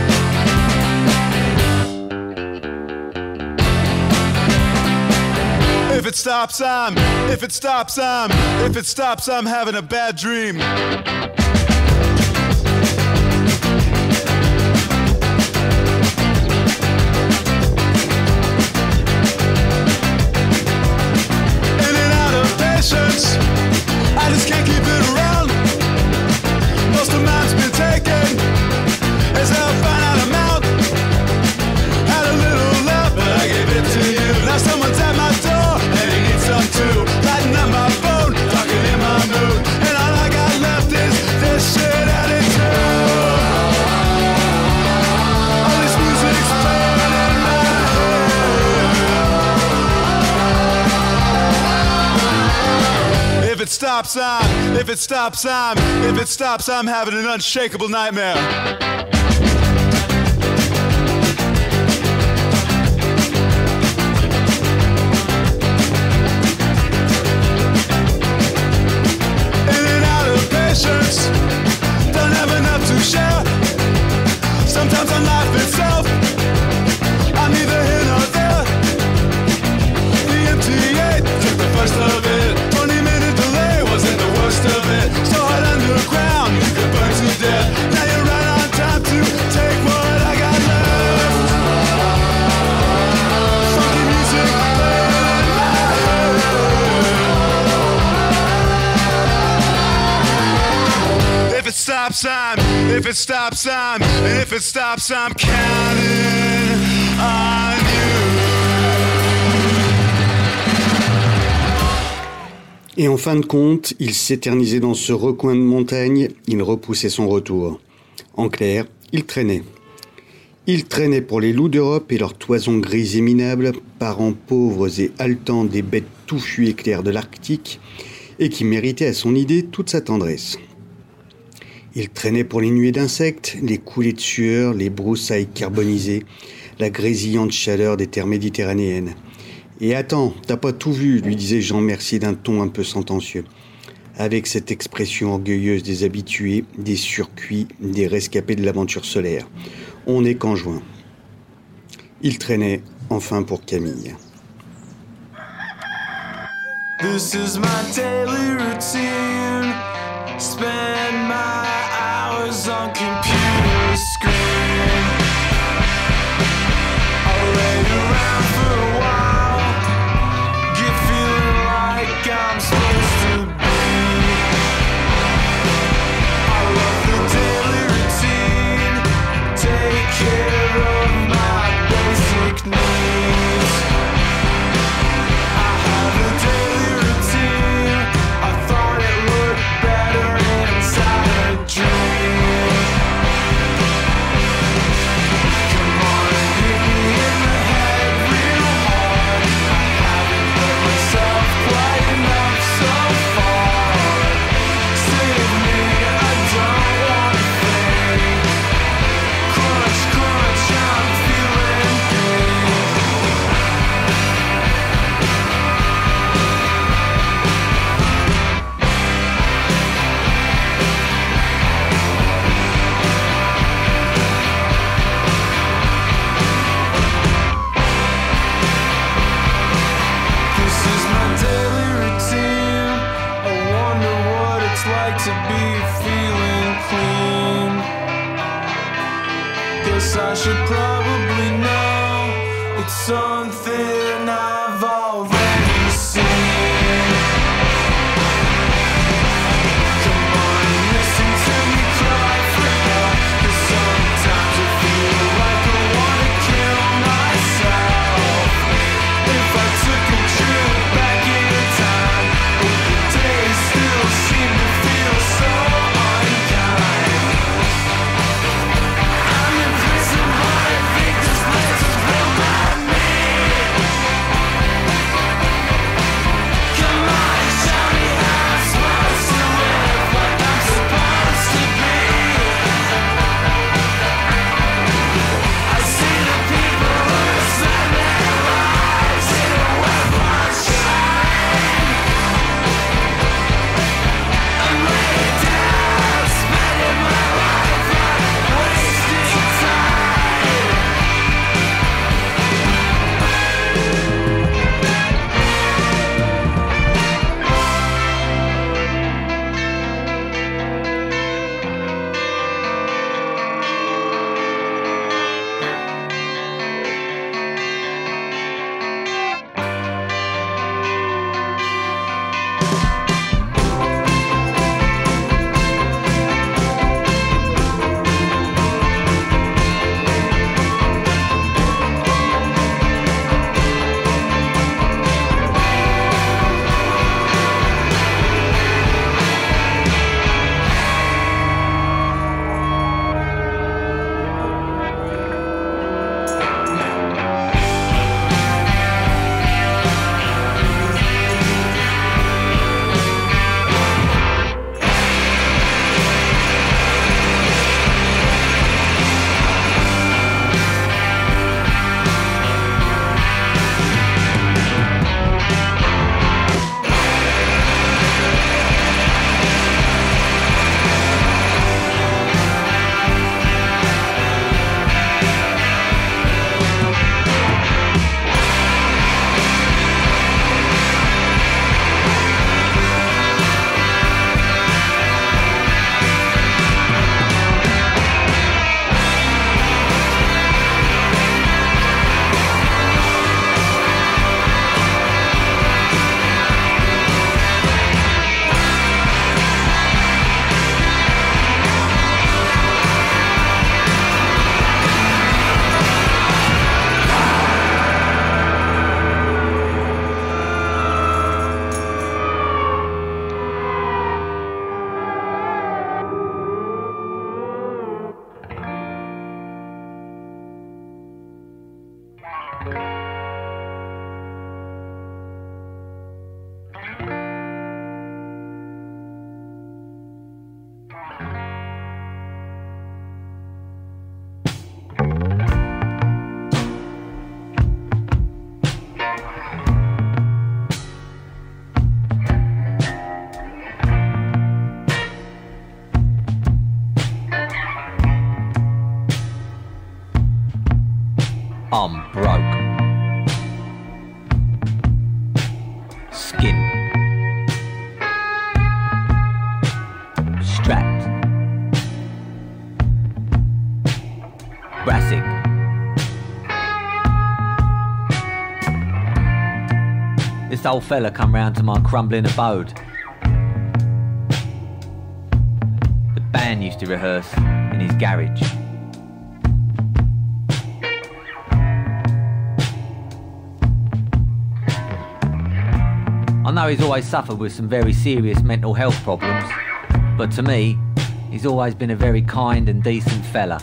If it stops, I'm having a bad dream. In and out of patience, I just can't keep it around. Most of mine's been taken, as I'll find out I'm out. Had a little love, but I gave it to you. Now someone's at my door, and he needs some too. Lighting up my phone, talking in my mood, and all I got left is this shit attitude. All this music's playing in my head. If it stops, I'm having an unshakable nightmare. Don't have enough to share. Sometimes on life itself, I'm neither here nor there. The MTA took the first of it. 20-minute delay wasn't the worst of it. So hard underground, you could burn to death. Now you're right on time to take what I got left. Funky music playing in my head. If it stops, I'm counting on you. Et en fin de compte, il s'éternisait dans ce recoin de montagne, il repoussait son retour. En clair, il traînait. Il traînait pour les loups d'Europe et leurs toisons grises et minables, parents pauvres et haletants des bêtes touffues et claires de l'Arctique, et qui méritaient à son idée toute sa tendresse. Il traînait pour les nuées d'insectes, les coulées de sueur, les broussailles carbonisées, la grésillante chaleur des terres méditerranéennes. « Et attends, t'as pas tout vu », lui disait Jean Mercier d'un ton un peu sentencieux, avec cette expression orgueilleuse des habitués, des surcuits, des rescapés de l'aventure solaire. On n'est qu'en juin. Il traînait enfin pour Camille. This is my daily routine. Spend my hours on computer screen. I'll lay around for a while, get feeling like I'm supposed to be. I love the daily routine, take care of my basic needs. I have a daily routine, I thought it looked better inside a dream. Come on and hit me in the head real hard. I haven't hurt myself quite enough so far. Save me, I don't want to think. Crunch, crunch, I'm feeling pain. This is my daily routine. I wonder what it's like to be feeling clean. Guess I should probably know it's something I've already seen. Come on and listen to me cry for help, 'cause sometimes I feel like I wanna kill myself. If I took a trip back in time, would I'm broke. Skin. Strapped. Brassic. This old fella come round to my crumbling abode. The band used to rehearse in his garage. I know he's always suffered with some very serious mental health problems, but to me, he's always been a very kind and decent fella.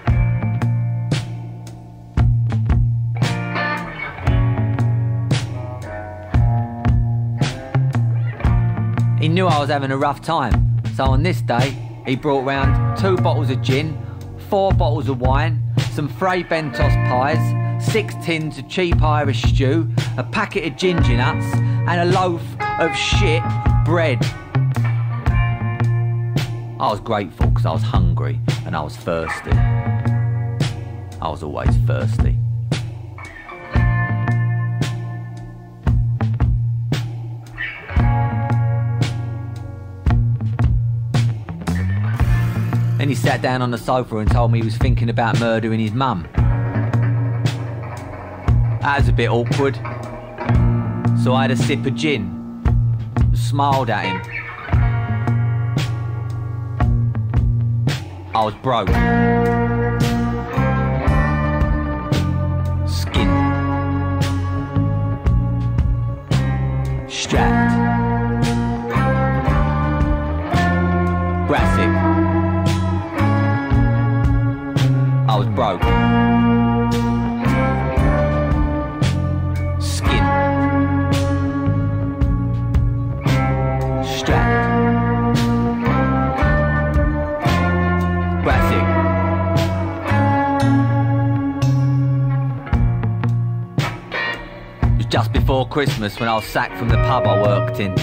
He knew I was having a rough time, so on this day, he brought round 2 bottles of gin, 4 bottles of wine, some Fray Bentos pies, 6 tins of cheap Irish stew, a packet of ginger nuts, and a loaf of shit bread. I was grateful because I was hungry and I was thirsty. I was always thirsty. Then he sat down on the sofa and told me he was thinking about murdering his mum. That was a bit awkward. So I had a sip of gin and smiled at him. I was broke. Skin. Strapped. Brassic. I was broke. Skin. Strapped. Brassic. It was just before Christmas when I was sacked from the pub I worked in.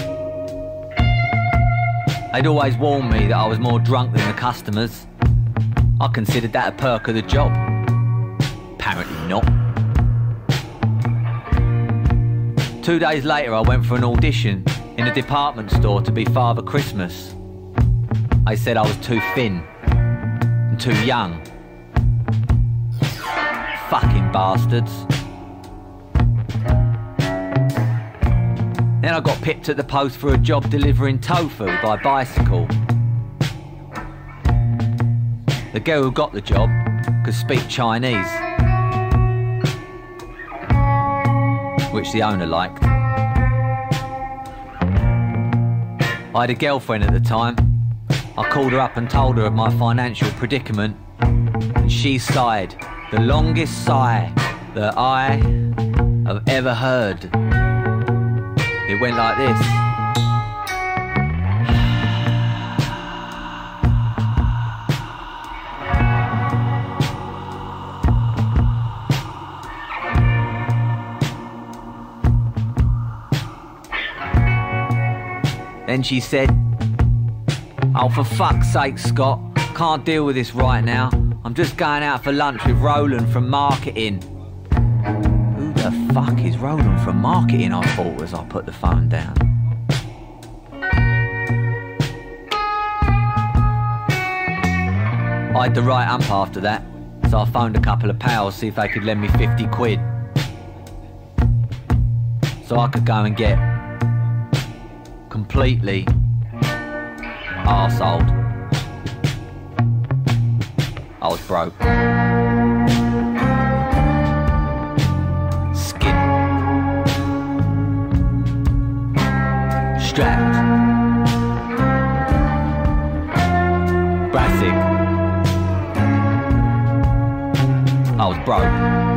They'd always warned me that I was more drunk than the customers. I considered that a perk of the job. Apparently not. 2 days later I went for an audition in a department store to be Father Christmas. They said I was too thin and too young. Fucking bastards. Then I got pipped at the post for a job delivering tofu by bicycle. The girl who got the job could speak Chinese, which the owner liked. I had a girlfriend at the time. I called her up and told her of my financial predicament, and she sighed, the longest sigh that I have ever heard. It went like this. Then she said, "Oh, for fuck's sake, Scott, can't deal with this right now. I'm just going out for lunch with Roland from marketing." Who the fuck is Roland from marketing, I thought as I put the phone down. I had the right ump after that, so I phoned a couple of pals to see if they could lend me 50 quid. So I could go and get completely arseholed. I was broke. Skin. Strapped. Brassic. I was broke.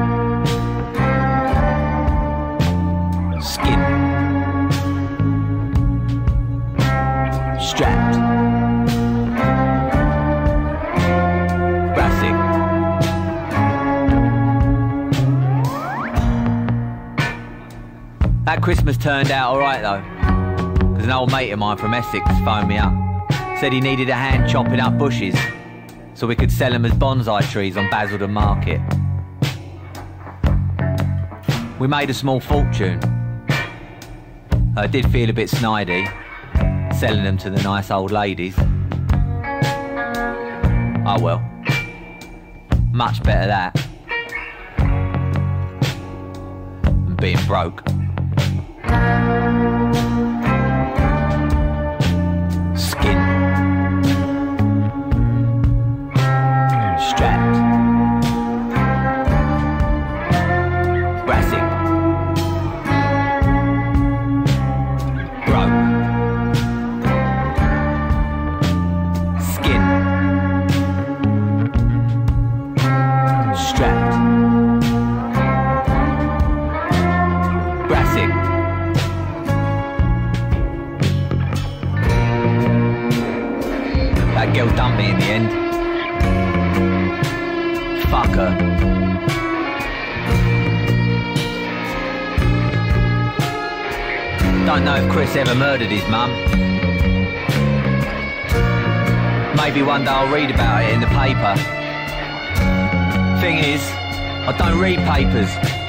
Skin. Strapped. Brassic. That Christmas turned out alright though, because an old mate of mine from Essex phoned me up. Said he needed a hand chopping up bushes so we could sell them as bonsai trees on Basildon Market. We made a small fortune. I did feel a bit snidey, selling them to the nice old ladies. Oh well. Much better that than being broke. Skin. Strapped. Brassic. Broke. Skin. Strapped. Brassic. That girl dumped me in the end. Fuck her. Don't know if Chris ever murdered his mum. Maybe one day I'll read about it in the paper. Thing is, I don't read papers.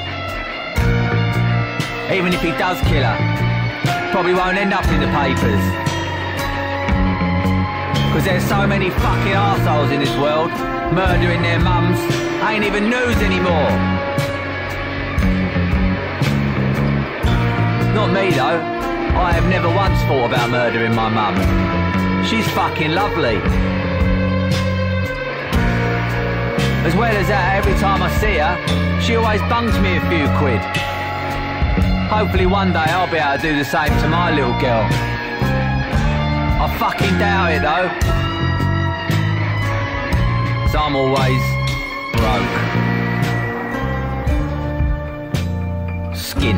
Even if he does kill her, probably won't end up in the papers. Cause there's so many fucking arseholes in this world, murdering their mums, ain't even news anymore. Not me though, I have never once thought about murdering my mum. She's fucking lovely. As well as that, every time I see her, she always bungs me a few quid. Hopefully one day I'll be able to do the same to my little girl. I fucking doubt it though. So I'm always broke. Skin.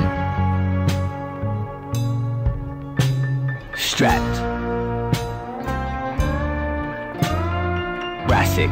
Strapped. Brassic.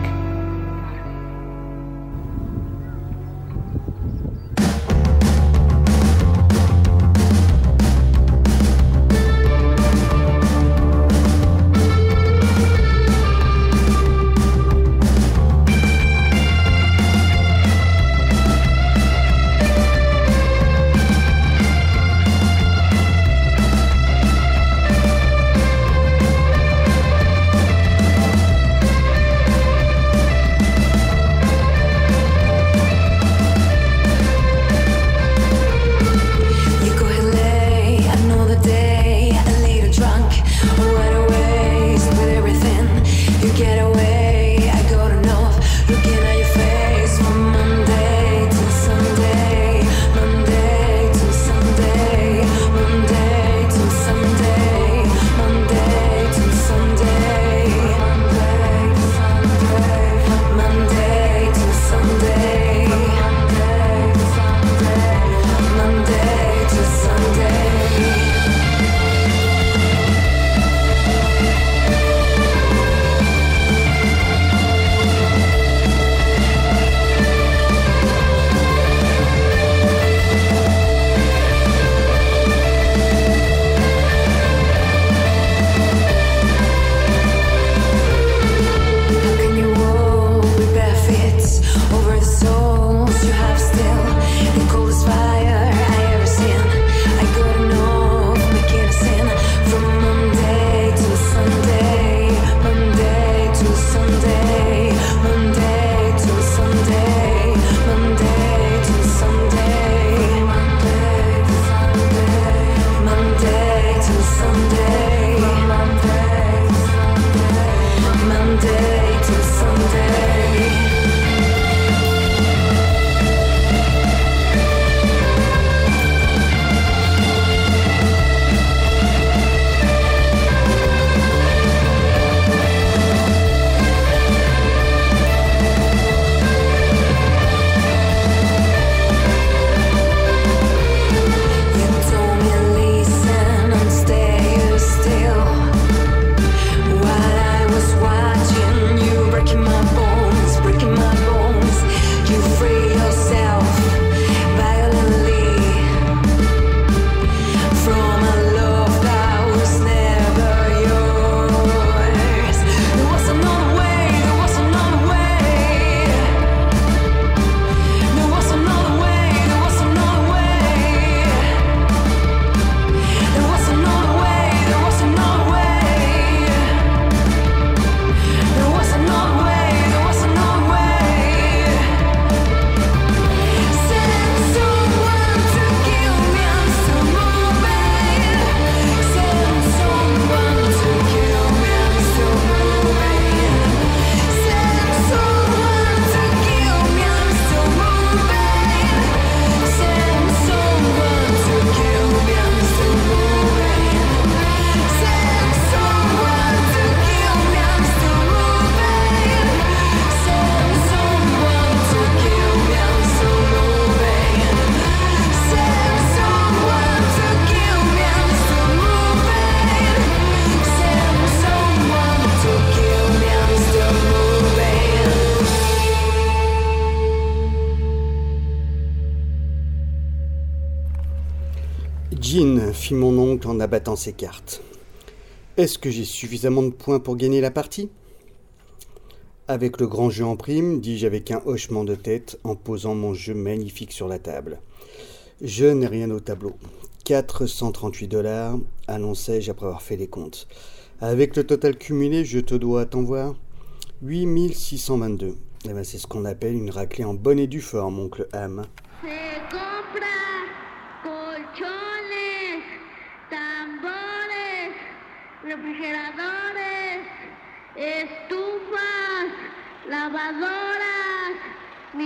fit mon oncle en abattant ses cartes. Est-ce que j'ai suffisamment de points pour gagner la partie ? Avec le grand jeu en prime, dis-je avec un hochement de tête en posant mon jeu magnifique sur la table. Je n'ai rien au tableau. 438 $, annonçai-je après avoir fait les comptes. Avec le total cumulé, je te dois, t'en voir, 8622. Eh ben, c'est ce qu'on appelle une raclée en bonne et due forme, oncle Ham. Se compra colchones, tambores, refrigeradores, estufas, lavadoras,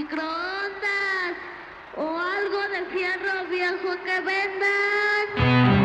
microondas o algo de fierro viejo que vendan.